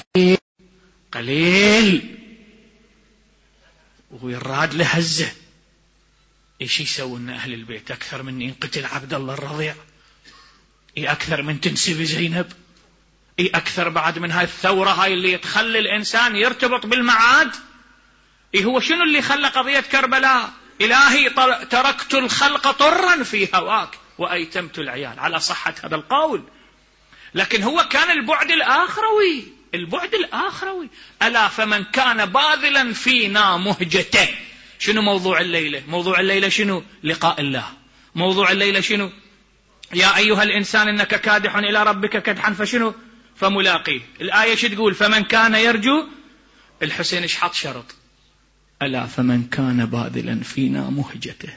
قليل ويراد لهزة. إيش يسوون أهل البيت أكثر من ينقتل عبد الله الرضيع؟ إيه أكثر من تنسب زينب؟ إيه أكثر بعد من هاي الثورة هاي اللي تخلي الإنسان يرتبط بالمعاد؟ إيه هو شنو اللي خلى قضية كربلاء؟ إلهي تركت الخلق طرا في هواك وأيتمت العيال، على صحة هذا القول. لكن هو كان البعد الآخروي، البعد الآخروي. ألا فمن كان باذلا فينا مهجته. شنو موضوع الليلة؟ موضوع الليلة شنو؟ لقاء الله. موضوع الليلة شنو؟ يا أيها الإنسان إنك كادح إلى ربك كدحا فشنو فملاقيه. الآية شو تقول؟ فمن كان يرجو. الحسين ايش حط شرط؟ ألا فمن كان باذلا فينا مهجته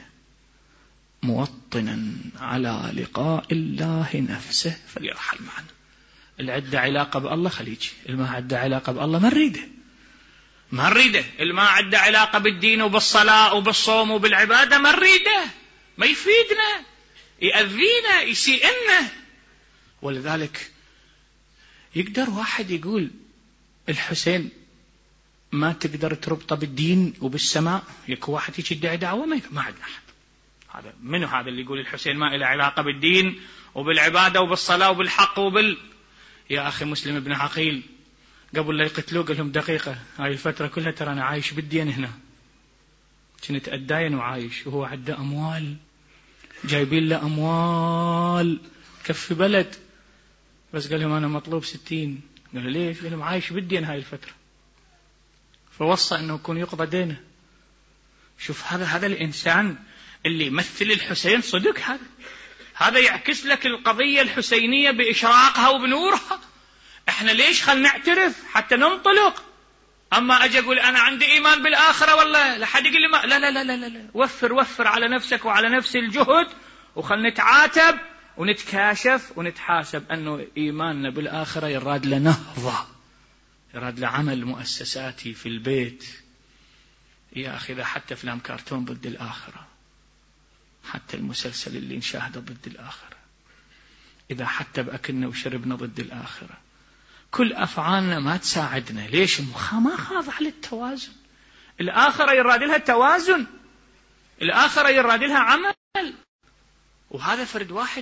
موطنا على لقاء الله نفسه فليرحل معنا. اللي عنده علاقة بالله خليجي، اللي ما عنده علاقة بالله ما نريده ما نريده، اللي ما عنده علاقة بالدين وبالصلاة وبالصوم وبالعبادة ما نريده، ما يفيدنا، يأذينا، يسيئنا. ولذلك يقدر واحد يقول الحسين ما تقدر تربطه بالدين وبالسماء؟ يكون واحد يدعي دعوة؟ ما, ما عندنا أحد. هذا منو هذا اللي يقول الحسين ما له علاقة بالدين وبالعبادة وبالصلاة وبالحق وبال يا أخي مسلم بن عقيل قبل لا يقتلوه قال لهم دقيقة، هاي الفترة كلها ترى أنا عايش بالدين هنا، كنت أتداين وعايش، وهو عنده أموال، جايبين له أموال كف بلد، بس قال لهم أنا مطلوب ستين. قالوا ليش؟ قال لهم عايش بالدين هاي الفترة، فوصى أنه يكون يقضى دينه. شوف هذا هذا الإنسان اللي يمثل الحسين صدق، هذا هذا يعكس لك القضية الحسينية بإشراقها وبنورها. احنا ليش خل نعترف حتى ننطلق؟ أما أجي أقول أنا عندي إيمان بالآخرة والله لحد يقول لي ما لا لا لا لا لا وفر وفر على نفسك وعلى نفس الجهد، وخل نتعاتب ونتكاشف ونتحاسب أنه إيماننا بالآخرة يراد لنهضة، يراد لعمل مؤسساتي في البيت. يا أخي إذا حتى أفلام كرتون ضد الآخرة، حتى المسلسل اللي نشاهده ضد الآخرة، إذا حتى بأكلنا وشربنا ضد الآخرة، كل أفعالنا ما تساعدنا. ليش؟ ما خاضع للتوازن. الآخرة يراد لها التوازن، الآخرة يراد لها عمل، وهذا فرد واحد.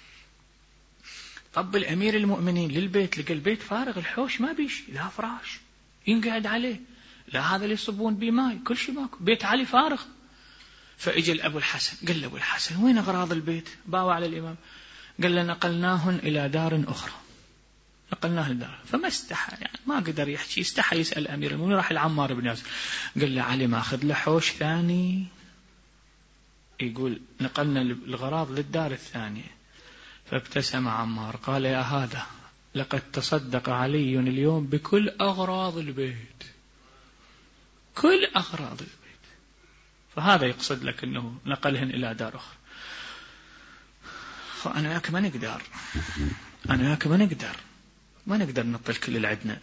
طب الأمير المؤمنين للبيت، لقى البيت فارغ، الحوش ما بيش، لا فراش ينقعد عليه، لا هذا اللي يصبون بيه ماي، كل شيء ماكو، بيت علي فارغ. فإجى الأبو الحسن قال له أبو الحسن وين أغراض البيت؟ باوى على الإمام، قال له نقلناهن إلى دار أخرى، نقلناه لدار. فما استحى، يعني ما قدر يحكي، استحى يسأل أمير المؤمنين. راح العمار بن ياسر قال له علي ما أخذ له حوش ثاني؟ يقول نقلنا الغراض للدار الثانية. فابتسم عمار قال يا هذا لقد تصدق علي اليوم بكل أغراض البيت، كل أغراض البيت. فهذا يقصد لك أنه نقلهن إلى دار أخرى. فأنا وياك ما نقدر، أنا وياك ما نقدر ما نقدر نطل كل اللي عندنا،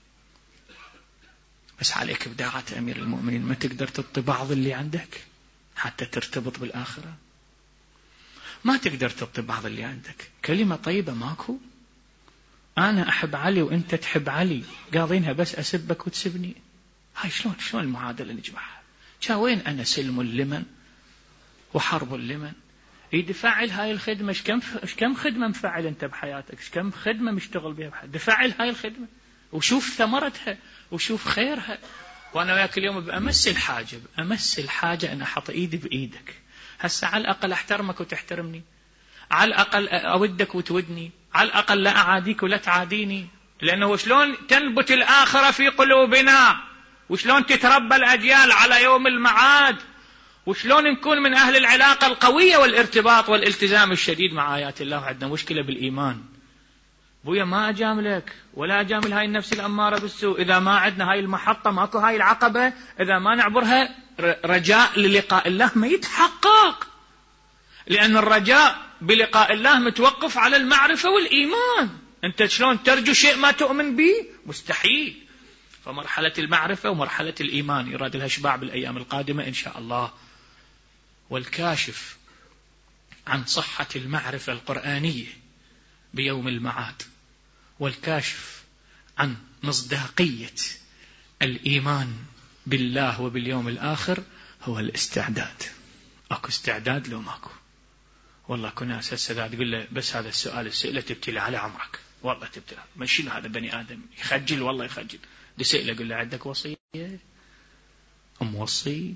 بس عليك بداعة أمير المؤمنين، ما تقدر تطي بعض اللي عندك حتى ترتبط بالآخرة، ما تقدر تطي بعض اللي عندك. كلمة طيبة ماكو، أنا أحب علي وأنت تحب علي، قاضينها بس أسبك وتسبني، هاي شلون شلون المعادلة نجمعها؟ كا وين أنا سلم لمن وحرب لمن؟ يدفعل هاي الخدمة، ايش كم ايش كم خدمة مفعل أنت بحياتك، ايش كم خدمة مشتغل بها بحياتك، دفعل هاي الخدمة وشوف ثمرتها وشوف خيرها. وأنا وياك اليوم بأمس الحاجة بأمس الحاجة أن أحط إيدي بإيدك. هسه على الأقل أحترمك وتحترمني، على الأقل أودك وتودني، على الأقل لا أعاديك ولا تعاديني. لأنه شلون تنبت الآخرة في قلوبنا، وشلون تتربى الأجيال على يوم المعاد، وشلون نكون من أهل العلاقة القوية والارتباط والالتزام الشديد مع آيات الله. وعندنا مشكلة بالإيمان. بويا ما أجاملك ولا أجامل هاي النفس الأمارة بالسوء، إذا ما عندنا هاي المحطة، ماكو هاي العقبة، إذا ما نعبرها رجاء للقاء الله ما يتحقق. لأن الرجاء بلقاء الله متوقف على المعرفة والإيمان. أنت شلون ترجو شيء ما تؤمن به؟ مستحيل. فمرحلة المعرفة ومرحلة الإيمان يراد لها شباع بالأيام القادمة إن شاء الله. والكاشف عن صحة المعرفة القرآنية بيوم المعاد، والكاشف عن مصداقية الإيمان بالله وباليوم الآخر هو الاستعداد. أكو استعداد لو ماكو؟ والله كنا أساسا تقول له بس هذا السؤال السئلة تبتلي على عمرك، والله تبتلي، ما شنو هذا بني آدم يخجل، والله يخجل. دي سئلة قل له عندك وصية؟ أم وصي؟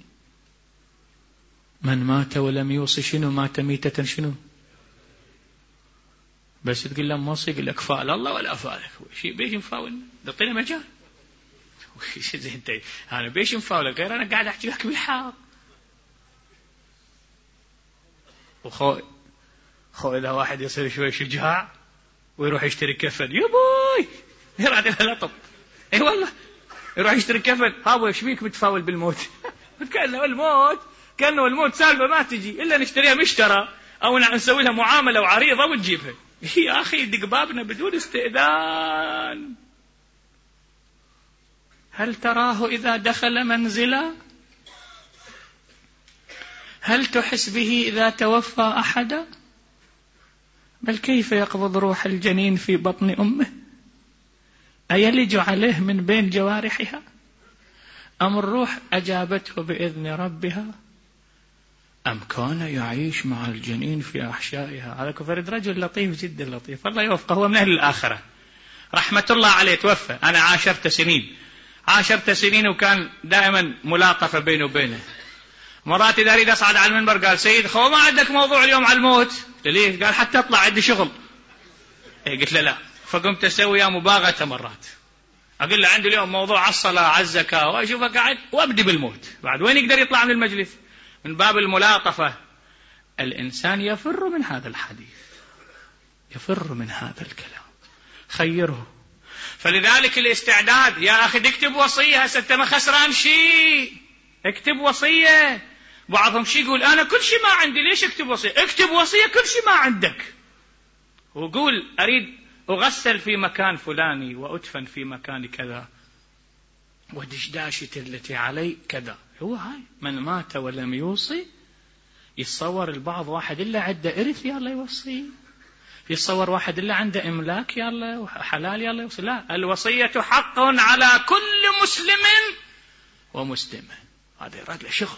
من مات ولم يوصي شنو؟ مات ميتة شنو؟ بس تقول له موصي يقول لك فعل الله ولا فعلك، شيء بيش مفاول، دطينا مجال. وش زين انت انا بيش مفاولك غير انا قاعد احكي لك بالحق. وخو خو إذا واحد يصير شوي شجاع ويروح يشتري كفن، يا بوي يرعد لها لطب، اي والله يروح يشتري كفن، هابو ايش بيك متفاول بالموت؟ كأنه الموت كأنه الموت سالفة ما تجي إلا نشتريها مشترى أو نسوي لها معاملة وعريضة ونجيبها. يا أخي دق بابنا بدون استئذان. هل تراه إذا دخل منزلا؟ هل تحس به إذا توفى أحدا؟ بل كيف يقبض روح الجنين في بطن أمه؟ أيلج عليه من بين جوارحها؟ أم الروح أجابته بإذن ربها؟ أم كان يعيش مع الجنين في أحشائها؟ هذا كفرد رجل لطيف جدا لطيف، الله يوفقه، هو من أهل الآخرة رحمة الله عليه، توفى. أنا عاشرت سنين عاشرت سنين وكان دائما ملاطفة بينه وبينه. مرات إذا أريد أصعد على المنبر قال سيد خو ما عندك موضوع اليوم على الموت؟ ليه؟ قال حتى أطلع عندي شغل. إيه قلت له لا، فقمت أسوي يا مباغتة مرات أقول له عندي اليوم موضوع على الصلاة على الزكاة وأشوفه قاعد وأبدي بالموت، بعد وين يقدر يطلع من المجلس؟ من باب الملاطفة. الإنسان يفر من هذا الحديث، يفر من هذا الكلام، خيره. فلذلك الاستعداد يا أخي اكتب وصية، هسه أنت ما خسران شيء، اكتب وصية. بعضهم شيء يقول أنا كل شيء ما عندي، ليش اكتب وصية؟ اكتب وصية كل شيء ما عندك، وقول أريد أغسل في مكان فلاني وأدفن في مكان كذا ودشداشتي التي علي كذا. هو هاي من مات ولم يوصي. يتصور البعض واحد إلا عنده إرث يلا يوصي، يتصور واحد إلا عنده إملاك يلا حلال يلا يوصي. لا، الوصية حق على كل مسلم ومسلمة. هذا يراد له شغل.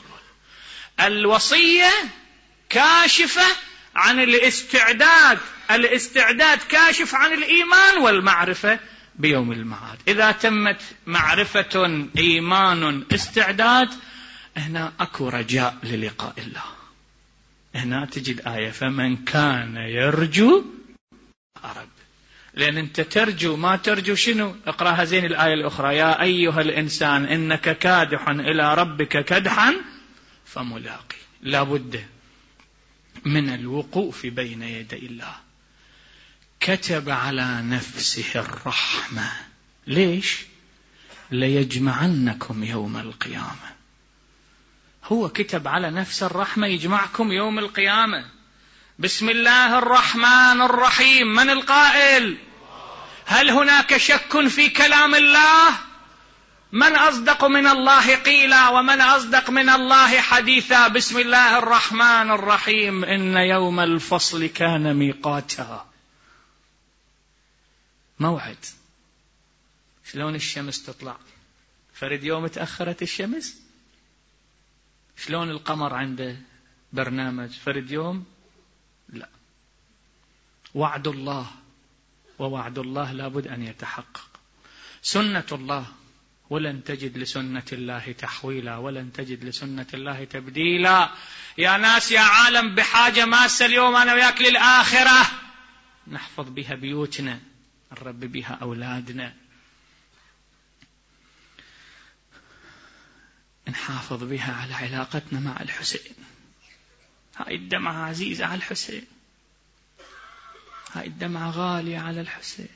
الوصية كاشفة عن الاستعداد، الاستعداد كاشف عن الإيمان والمعرفة بيوم المعاد. إذا تمت معرفة إيمان استعداد، هنا أكو رجاء للقاء الله. هنا تجد آية فمن كان يرجو رب، لأن أنت ترجو ما ترجو شنو؟ اقرأها زين الآية الأخرى يا أيها الإنسان إنك كادح إلى ربك كدحا فملاقي. لابد من الوقوف بين يدي الله. كتب على نفسه الرحمة. ليش؟ ليجمعنكم يوم القيامة. هو كتب على نفس الرحمة يجمعكم يوم القيامة. بسم الله الرحمن الرحيم. من القائل؟ هل هناك شك في كلام الله؟ من أصدق من الله قيلا ومن أصدق من الله حديثا. بسم الله الرحمن الرحيم. إن يوم الفصل كان ميقاتا. موعد. شلون الشمس تطلع؟ فرد يوم تأخرت الشمس. شلون القمر عنده برنامج فرد يوم؟ لا. وعد الله، ووعد الله لابد أن يتحقق. سنة الله، ولن تجد لسنة الله تحويلا، ولن تجد لسنة الله تبديلا. يا ناس يا عالم بحاجة ماسة اليوم أنا وياك للآخرة، نحفظ بها بيوتنا، نربي بها أولادنا، نحافظ بها على علاقتنا مع الحسين. هاي الدمعة عزيزة على الحسين، هاي الدمعة غالية على الحسين،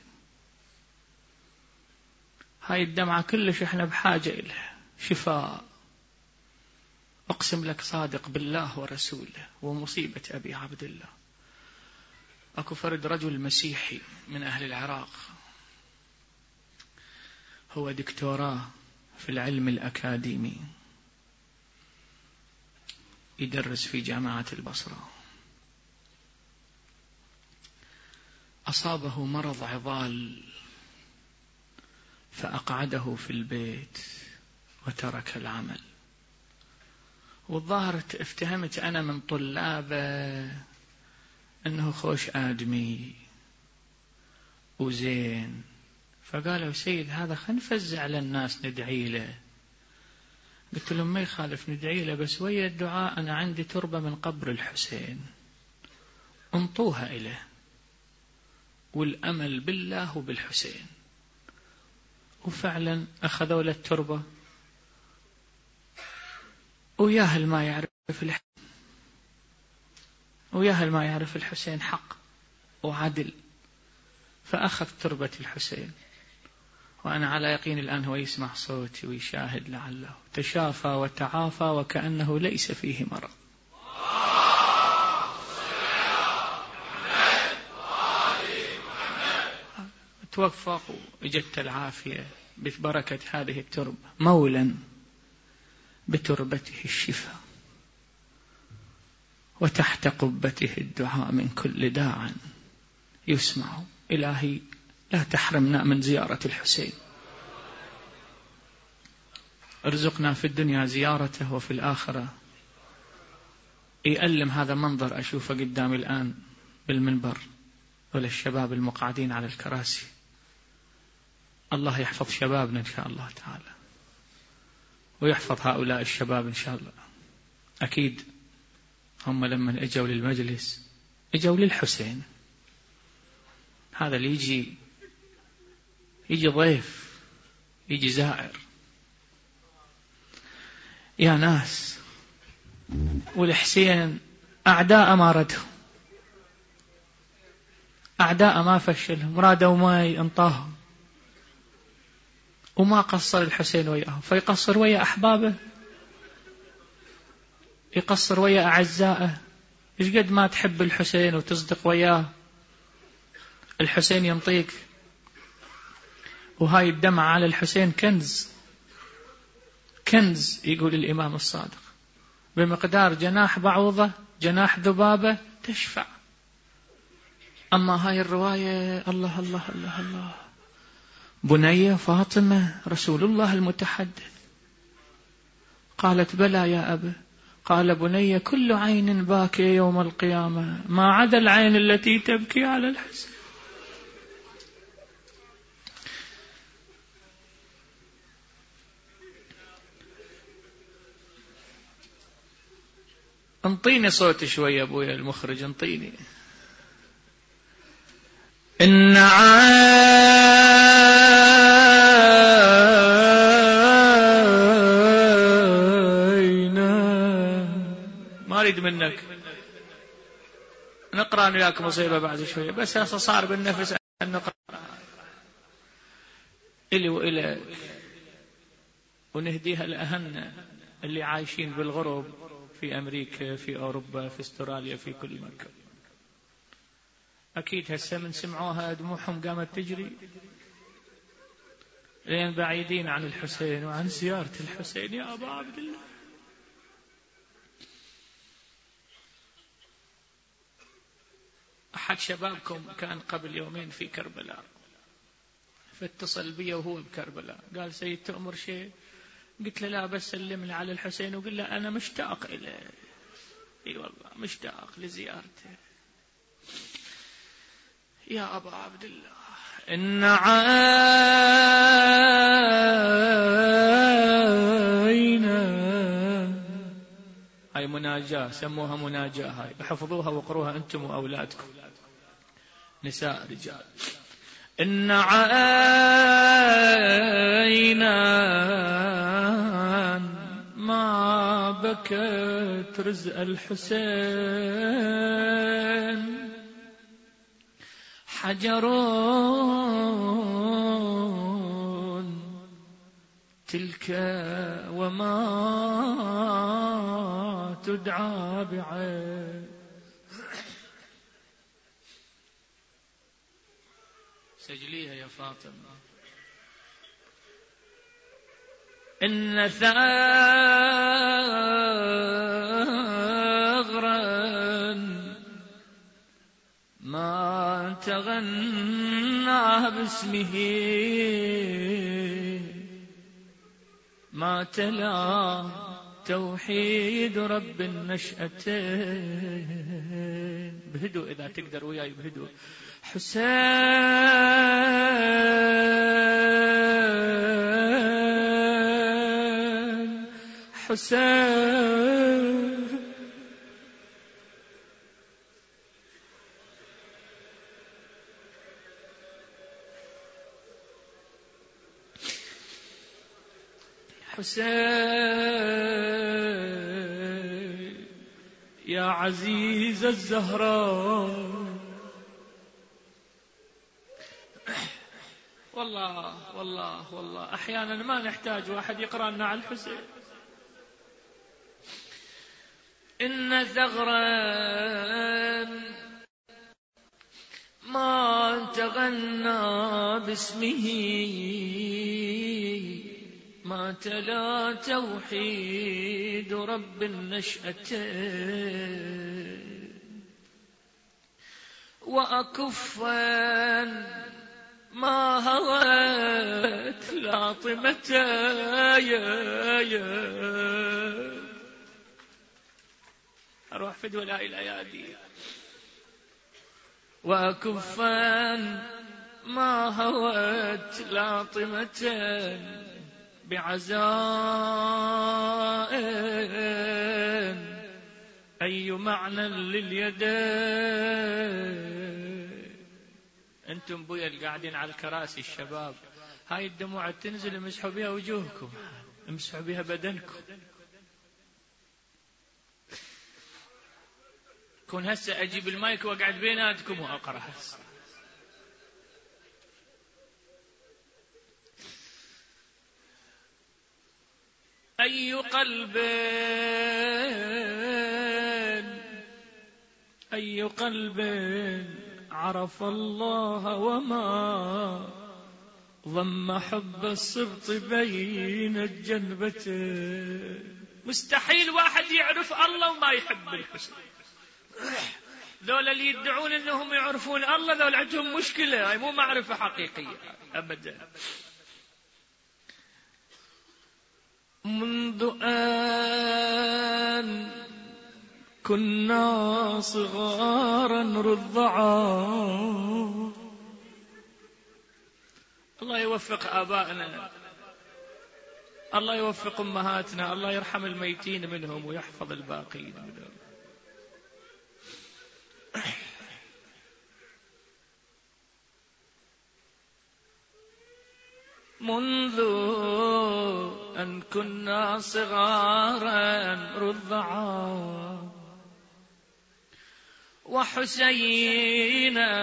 هاي الدمعة كلش احنا بحاجة إلها شفاء. أقسم لك صادق بالله ورسوله ومصيبة أبي عبد الله. أكو فرد رجل مسيحي من أهل العراق، هو دكتوراه في العلم الأكاديمي، يدرس في جامعة البصرة. أصابه مرض عضال فأقعده في البيت وترك العمل. والظاهر افتهمت أنا من طلابه أنه خوش آدمي وزين، فقالوا سيد هذا خلينا نفزع للناس ندعي له. قلت لهم ما يخالف ندعي له، بس ويا الدعاء أنا عندي تربة من قبر الحسين انطوها إليه، والأمل بالله وبالحسين. وفعلا أخذوا له التربة وياهل ما يعرف الحسين. وياهل ما يعرف الحسين حق وعدل، فأخذ تربة الحسين. وأنا على يقين الآن هو يسمع صوتي ويشاهد لعله تشافى وتعافى وكأنه ليس فيه مرض. توفق وجدت العافية ببركة هذه التربة، مولا بتربته الشفاء، وتحت قبته الدعاء من كل داع يسمع. إلهي لا تحرمنا من زيارة الحسين، ارزقنا في الدنيا زيارته وفي الآخرة. يألم هذا منظر أشوفه قدامي الآن بالمنبر، وللشباب المقعدين على الكراسي. الله يحفظ شبابنا إن شاء الله تعالى، ويحفظ هؤلاء الشباب إن شاء الله. أكيد هم لما اجوا للمجلس اجوا للحسين. هذا اللي يجي يجي ضيف، يجي زائر. يا ناس، والحسين أعداء ما ردهم، أعداء ما فشلهم، رادوا ما ينطاهم، وما قصر الحسين وياهم. فيقصر ويا أحبابه، يقصر ويا أعزائه. إيش قد ما تحب الحسين وتصدق وياه، الحسين ينطيك. وهاي الدمعة على الحسين كنز، كنز يقول الإمام الصادق، بمقدار جناح بعوضة، جناح ذبابة تشفع. أما هاي الرواية الله الله الله الله، بنية فاطمة رسول الله المتحدث قالت بلى يا أبا. قال بني كل عين باكية يوم القيامة ما عدا العين التي تبكي على الحسين. انطيني صوت شوية أبويا المخرج، انطيني. إن ما أريد منك نقرأ وياك مصيبة بعد شوية، بس صار بالنفس أن نقرأ إلي وإلى ونهديها لأهلنا اللي عايشين بالغرب في أمريكا، في أوروبا، في استراليا، في كل مكان. أكيد هسه من سمعوها دموعهم قامت تجري، لأن بعيدين عن الحسين وعن زيارة الحسين. يا أبا عبد الله، أحد شبابكم كان قبل يومين في كربلاء، فاتصل بي وهو بكربلاء قال سيد تأمر شيء؟ قلت له لا، بس سلمني على الحسين وقل له أنا مشتاق إليه. اي والله مشتاق لزيارته. يا أبا عبد الله، إن عينا، هاي مناجاة، سموها مناجاة، هاي احفظوها وقروها أنتم وأولادكم، نساء رجال. إن عينا ما بكت رزق الحسين، حجرون تلك وما تدعى بعين. سجليها يا فاطمة. إن ثغرا ما تغنى باسمه، ما تلا توحيد رب النشأتين. بهدوء إذا تقدر وياي بهدوء. حسين حسين حسين يا عزيز الزهراء. والله والله والله أحيانا ما نحتاج واحد يقرأ لنا على الحسين. إن ثغرا ما تغنى باسمه ما تلا توحيد رب النشأتين وأكفا ما هوت لاطمة يا يا أروح فدوى لا الأيادي. وأكفا ما هوت لاطمة بعزاء أي معنى لليدين. أنتم بويا اللي قاعدين على الكراسي الشباب، هاي الدموع تنزل امسحوا بها وجوهكم، امسحوا بها بدنكم. كون هسه أجيب المايك وأقعد بيناتكم وأقرأ هسه. أي قلب أي قلب عرف الله وما ضم حب السبط بين الجنبتين. مستحيل واحد يعرف الله وما يحب الحسين. ذولا اللي يدعون انهم يعرفون الله ذولا عندهم مشكلة، هاي مو معرفة حقيقية ابدا. منذ آن كنا صغارا رضعا. الله يوفق آبائنا، الله يوفق أمهاتنا، الله يرحم الميتين منهم ويحفظ الباقين منهم. منذ أن كنا صغارا رضعا وحسينا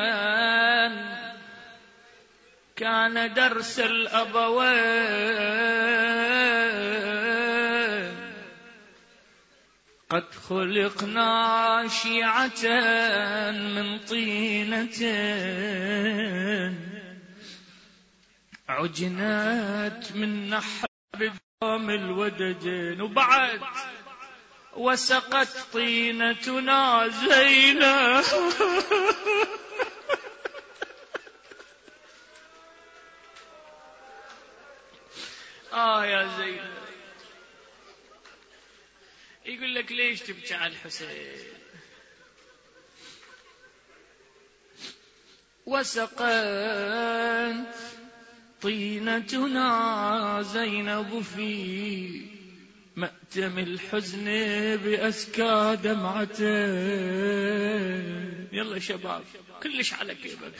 كان درس الأبوين قد خلقنا شيعة من طينة عجنات من نحب ذام الودجين. وبعد وسقت طينتنا زينة آه يا زينة. يقول لك ليش تبكي على الحسين؟ وسقت طينتنا زينب في مأتم الحزن بأسكى دمعتين. يلا شباب كلش على كيفك.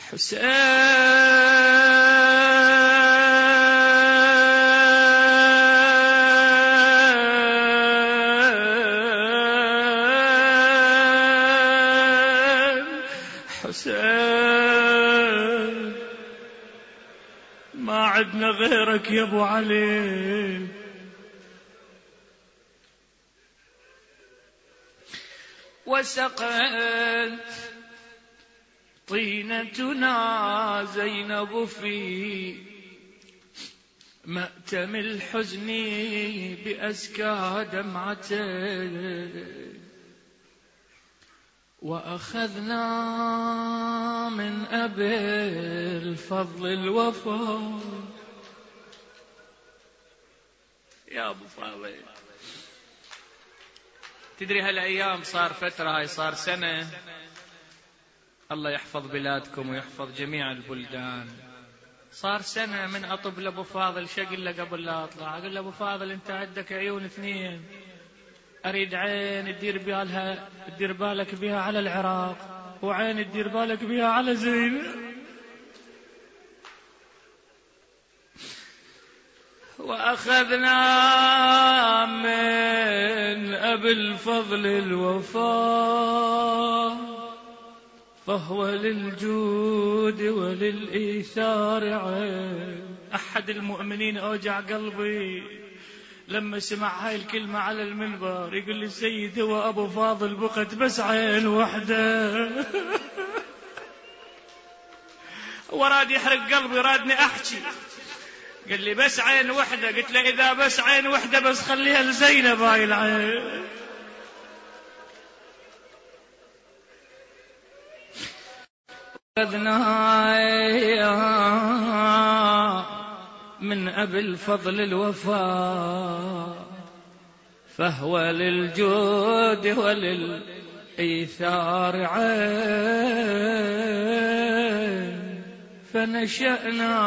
حسين حسين ما عدنا غيرك يا ابو علي. وسقت طينتنا زينب في مأتم الحزن بأسكى دمعتين وأخذنا من أبي الفضل الوفا. يا أبو فاضل تدري هالأيام صار فترة، هاي صار سنة، الله يحفظ بلادكم ويحفظ جميع البلدان، صار سنة من أطب لأبو فاضل. شقل له قبل لا أطلع؟ أقول له أبو فاضل أنت عندك عيون اثنين، أريد عين تدير بالها تدير بالك بها على العراق، وعين تدير بالك بها على زينب. وأخذنا من أبي الفضل الوفاء فهو للجود وللإيثار عين. أحد المؤمنين أوجع قلبي لما سمع هاي الكلمة على المنبر، يقول لي سيدي وأبو فاضل بقت بس عين وحدة. وراد يحرق قلبي، رادني أحكي، قال لي بس عين وحدة. قلت له إذا بس عين وحدة بس خليها لزينب هاي العين. من أبي الفضل الوفاء فهو للجود وللإيثار عين. فنشأنا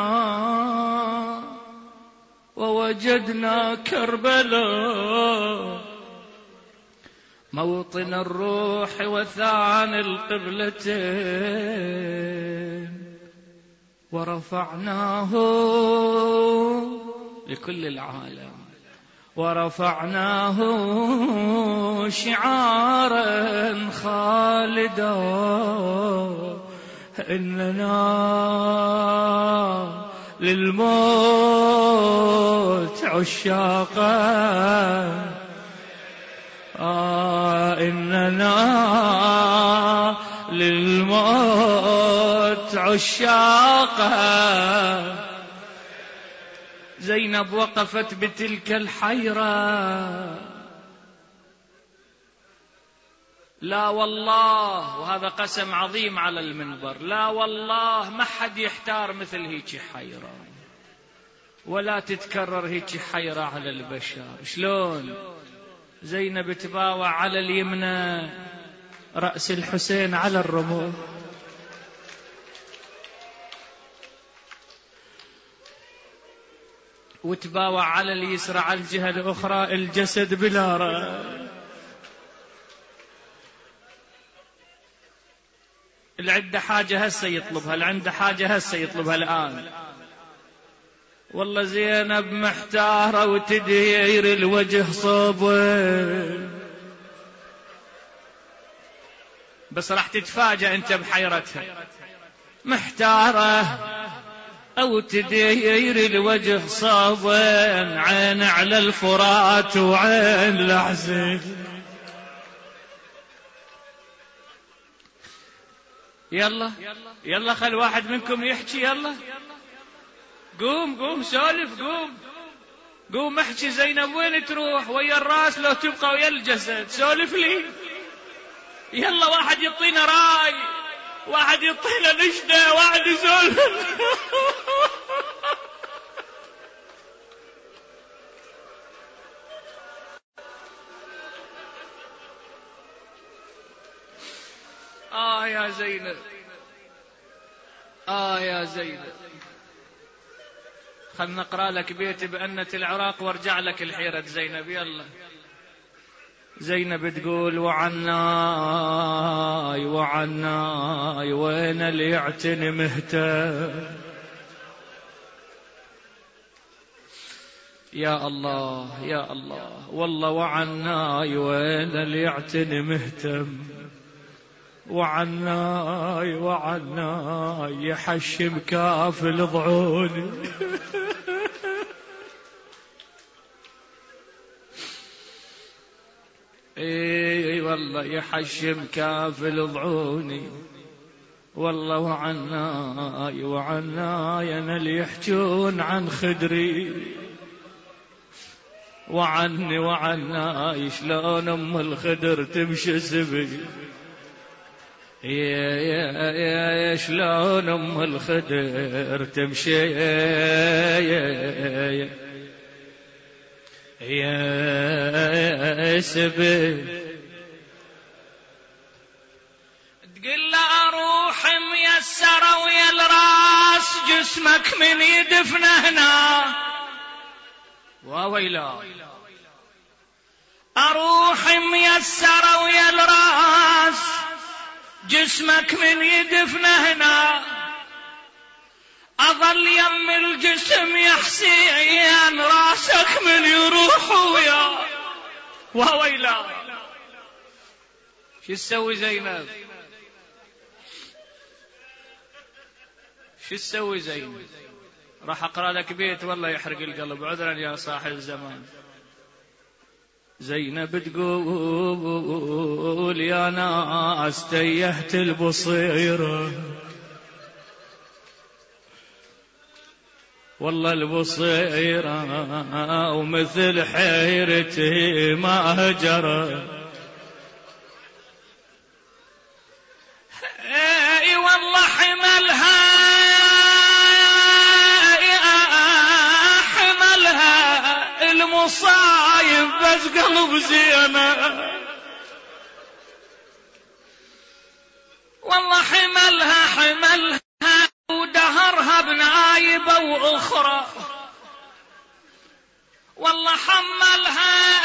ووجدنا كربلاء موطن الروح وثان القبلتين، ورفعناه لكل العالم، ورفعناه شعارا خالدا إننا للموت عشاقا. آه إننا للموت عشاقا. زينب وقفت بتلك الحيرة، لا والله، وهذا قسم عظيم على المنبر، لا والله ما حد يحتار مثل هيك حيرة، ولا تتكرر هيك حيرة على البشر. شلون زينب تباوع على اليمنى رأس الحسين على الرموش، وتباوع على اليسرى على الجهة الأخرى الجسد بلا رأس. اللي عنده حاجة هسه يطلبها، اللي عنده حاجة هسه يطلبها الآن. والله زينب محتارة وتدير الوجه صوبه، بس راح تتفاجأ انت بحيرتها. محتارة او تدير الوجه صوبا، عين على الفرات وعين لحزن. يلا يلا خل واحد منكم يحكي، يلا قوم قوم سولف، قوم قوم احكي. زينب وين تروح؟ ويا الراس لو تبقى ويا الجسد؟ سولف لي يلا، واحد يعطينا راي، واحد يعطينا نشدة، واحد يسولف. آه يا زينب، آه يا زينب. خلنا نقرأ لك بيت بأنة العراق وارجع لك الحيرة زينب. يلا زينب تقول وعناي وعناي وين اللي يعتني مهتم. يا الله يا الله، والله وعناي وين اللي يعتني مهتم. وعناي وعناي يحشم كافل ضعوني. اي والله يحشم كافل ضعوني. والله وعناي وعناي انا اللي يحجون عن خدري، وعني وعناي شلون ام الخدر تمشي سبي. يا يا يا شلون ام الخدر تمشي يا يا يا سبي. تقول له اروح ميسره ويا الراس، جسمك من يدفن هنا. وويلا اروح ميسره ويا الراس، جسمك من يدفن هنا. أظل يم الجسم يا حسين، راسك من يروح ويا. وويلا. شو تسوي زينب؟ شو تسوي زينب؟ راح أقرأ لك بيت والله يحرق القلب، عذرا يا صاحب الزمان. زينب تقول يا ناس تيهت البصيرة، والله البصيرة ومثل حيرتي ما هجرة. اي والله حملها حملها المصايب بس قلب زينة، والله حملها حملها ودهرها بنايبة وأخرى، والله حملها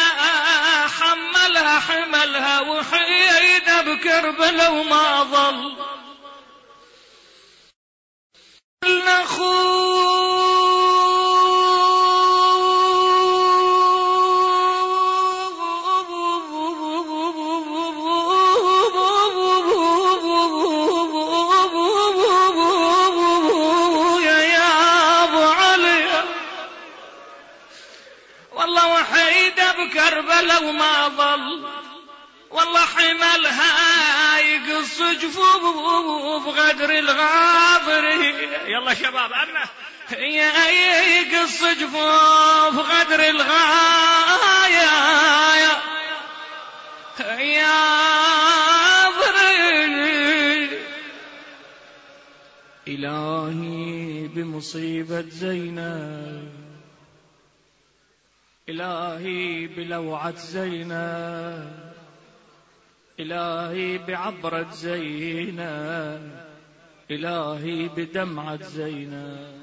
حملها حملها وحيد بكربلة وما ظل كربلاء وما ظل، والله حملها يقص جفوف غدر الغابر. يلا شباب أنا يقص جفوف غدر الغايا يا بري. إلهي بمصيبة زينب، إلهي بلوعة زينب، إلهي بعبرة زينب، إلهي بدمعة زينب.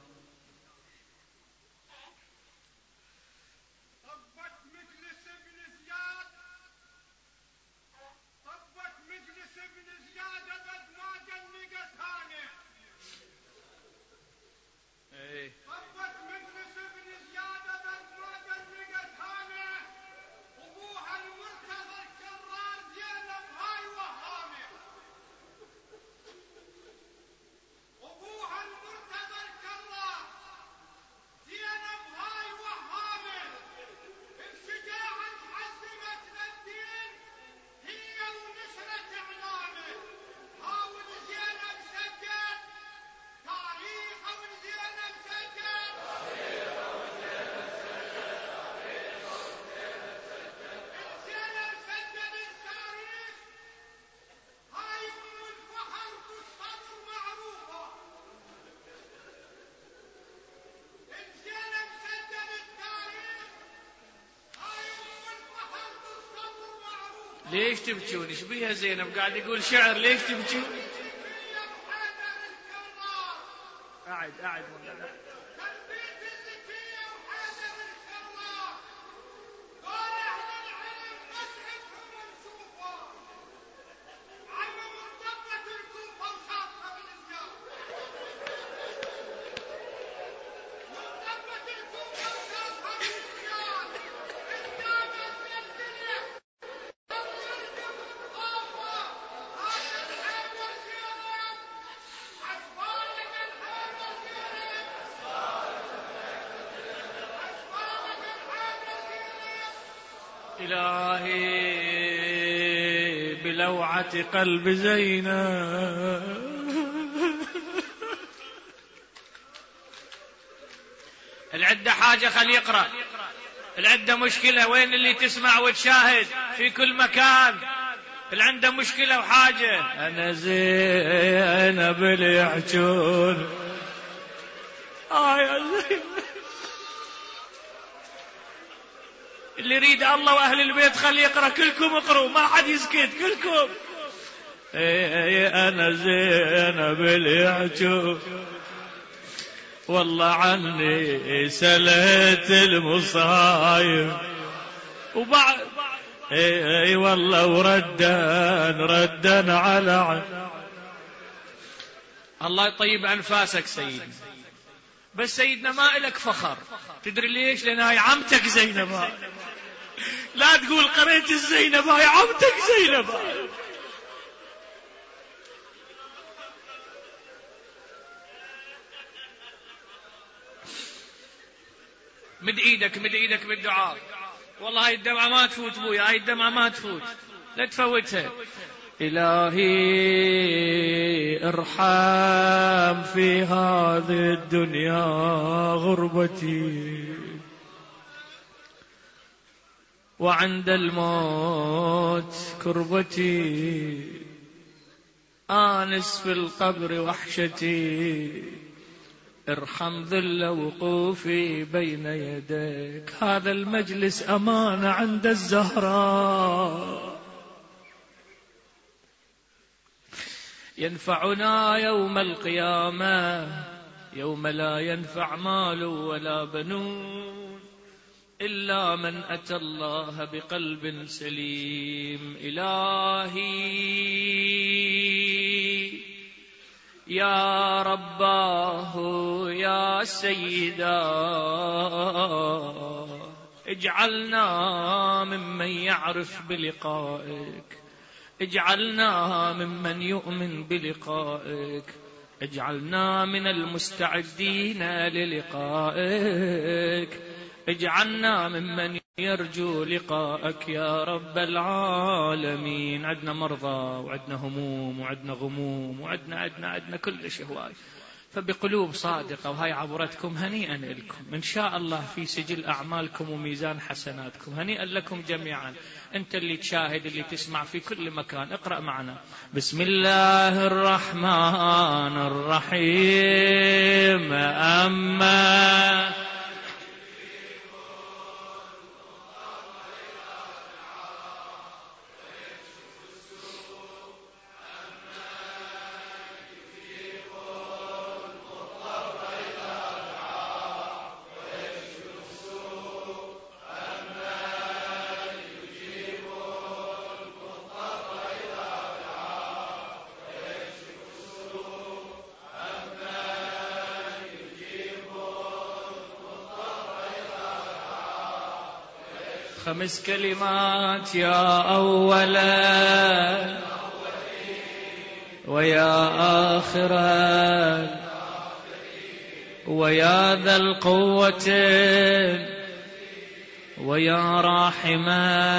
ليش تبكون؟ ايش بيها زينب؟ قاعد يقول شعر، ليش تبكون؟ قاعد قاعد والله. إلهي بلوعة قلب زينب، العدة حاجة خلي يقرأ، العدة مشكلة، وين اللي تسمع وتشاهد في كل مكان؟ العنده مشكلة وحاجة. أنا زينب اللي يحجون آه يا زينب، اللي يريد الله وأهل البيت خلي يقرأ، كلكم اقروا ما حد يسكت كلكم. ايه أنا زينب اللي يحجون والله عني سلت المصايب، وبعد اي والله وردن ردن على عن. الله يطيب انفاسك سيدنا، بس سيدنا ما إلك فخر، تدري ليش؟ لأن هاي عمتك زينب، لا تقول قريت الزينب هاي عمتك زينب. مد ايدك مد ايدك بالدعاء. والله هاي الدمعة ما تفوت بويا، هاي الدمعة ما تفوت، لا تفوتها. إلهي ارحم في هذه الدنيا غربتي، وعند الموت كربتي، آنس في القبر وحشتي، ارحم ذل وقوفي بين يديك. هذا المجلس أمانة عند الزهراء، ينفعنا يوم القيامة، يوم لا ينفع مال ولا بنون إلا من أتى الله بقلب سليم. إلهي يا رباه يا سيدا، اجعلنا ممن يعرف بلقائك، اجعلنا ممن يؤمن بلقائك، اجعلنا من المستعدين للقائك، اجعلنا ممن يرجو لقاءك يا رب العالمين. عدنا مرضى وعدنا هموم وعدنا غموم وعدنا عدنا عدنا كل شيء هواي، فبقلوب صادقة، وهاي عبرتكم هنيئا لكم إن شاء الله في سجل أعمالكم وميزان حسناتكم. هنيئا لكم جميعا. أنت اللي تشاهد اللي تسمع في كل مكان، اقرأ معنا. بسم الله الرحمن الرحيم. أما خمس كلمات يا أولا ويا آخرا ويا ذا القوة ويا راحم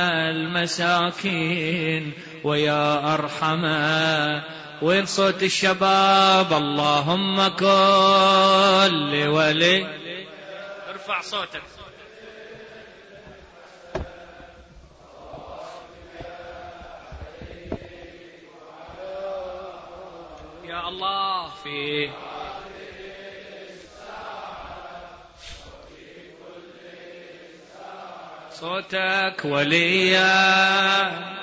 المساكين ويا أرحم. وين صوت الشباب؟ اللهم كل ولي. ارفع صوتك. يا الله في صوتك وليا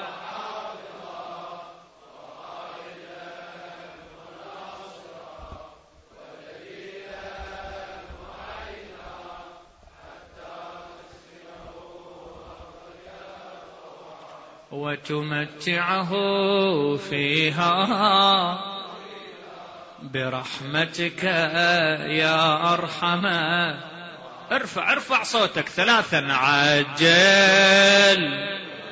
وتمتعه فيها برحمتك يا أرحم. ارفع ارفع صوتك ثلاثا. عجل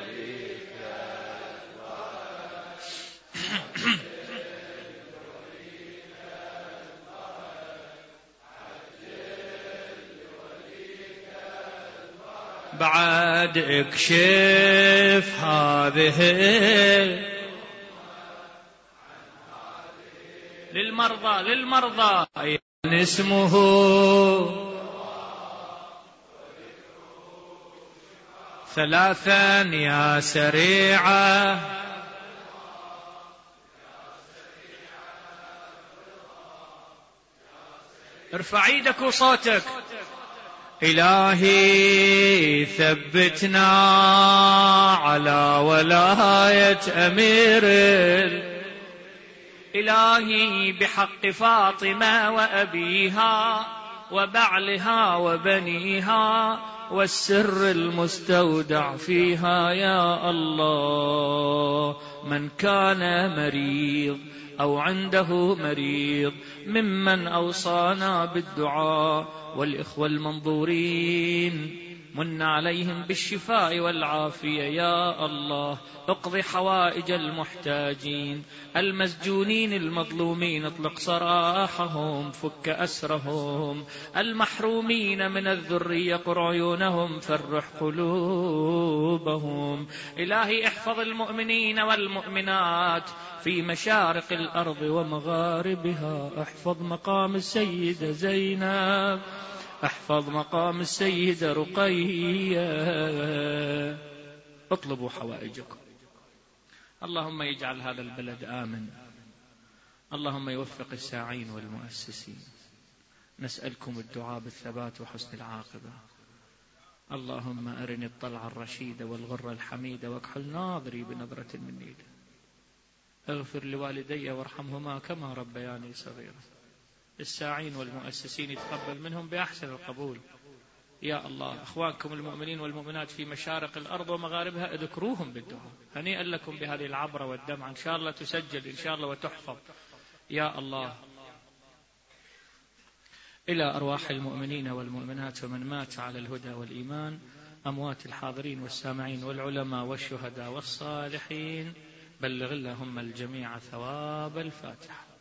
بعد اكشف هذه للمرضى للمرضى اسمه ثلاثا يا سريعة. ارفع ايدك وصوتك. إلهي ثبتنا على ولاية أمير. إلهي بحق فاطمة وأبيها وبعلها وبنيها والسر المستودع فيها يا الله. من كان مريض أو عنده مريض ممن أوصانا بالدعاء والإخوة المنظورين من عليهم بالشفاء والعافية يا الله. اقض حوائج المحتاجين، المسجونين المظلومين اطلق سراحهم، فك أسرهم، المحرومين من الذرية قر عيونهم، فرح قلوبهم. إلهي احفظ المؤمنين والمؤمنات في مشارق الأرض ومغاربها. احفظ مقام السيدة زينب، احفظ مقام السيدة رقية. اطلبوا حوائجكم. اللهم يجعل هذا البلد آمن، اللهم يوفق الساعين والمؤسسين. نسألكم الدعاء بالثبات وحسن العاقبة. اللهم أرني الطلعة الرشيدة والغرة الحميدة واكحل ناظري بنظرة من نيدة. اغفر لوالدي وارحمهما كما ربياني صغيرا. الساعين والمؤسسين يتقبل منهم بأحسن القبول يا الله. أخوانكم المؤمنين والمؤمنات في مشارق الأرض ومغاربها اذكروهم بالدعاء. هنيئا لكم بهذه العبرة والدمعة، إن شاء الله تسجل إن شاء الله وتحفظ يا الله. إلى أرواح المؤمنين والمؤمنات ومن مات على الهدى والإيمان، أموات الحاضرين والسامعين والعلماء والشهداء والصالحين، بلغ اللهم الجميع ثواب الفاتحة.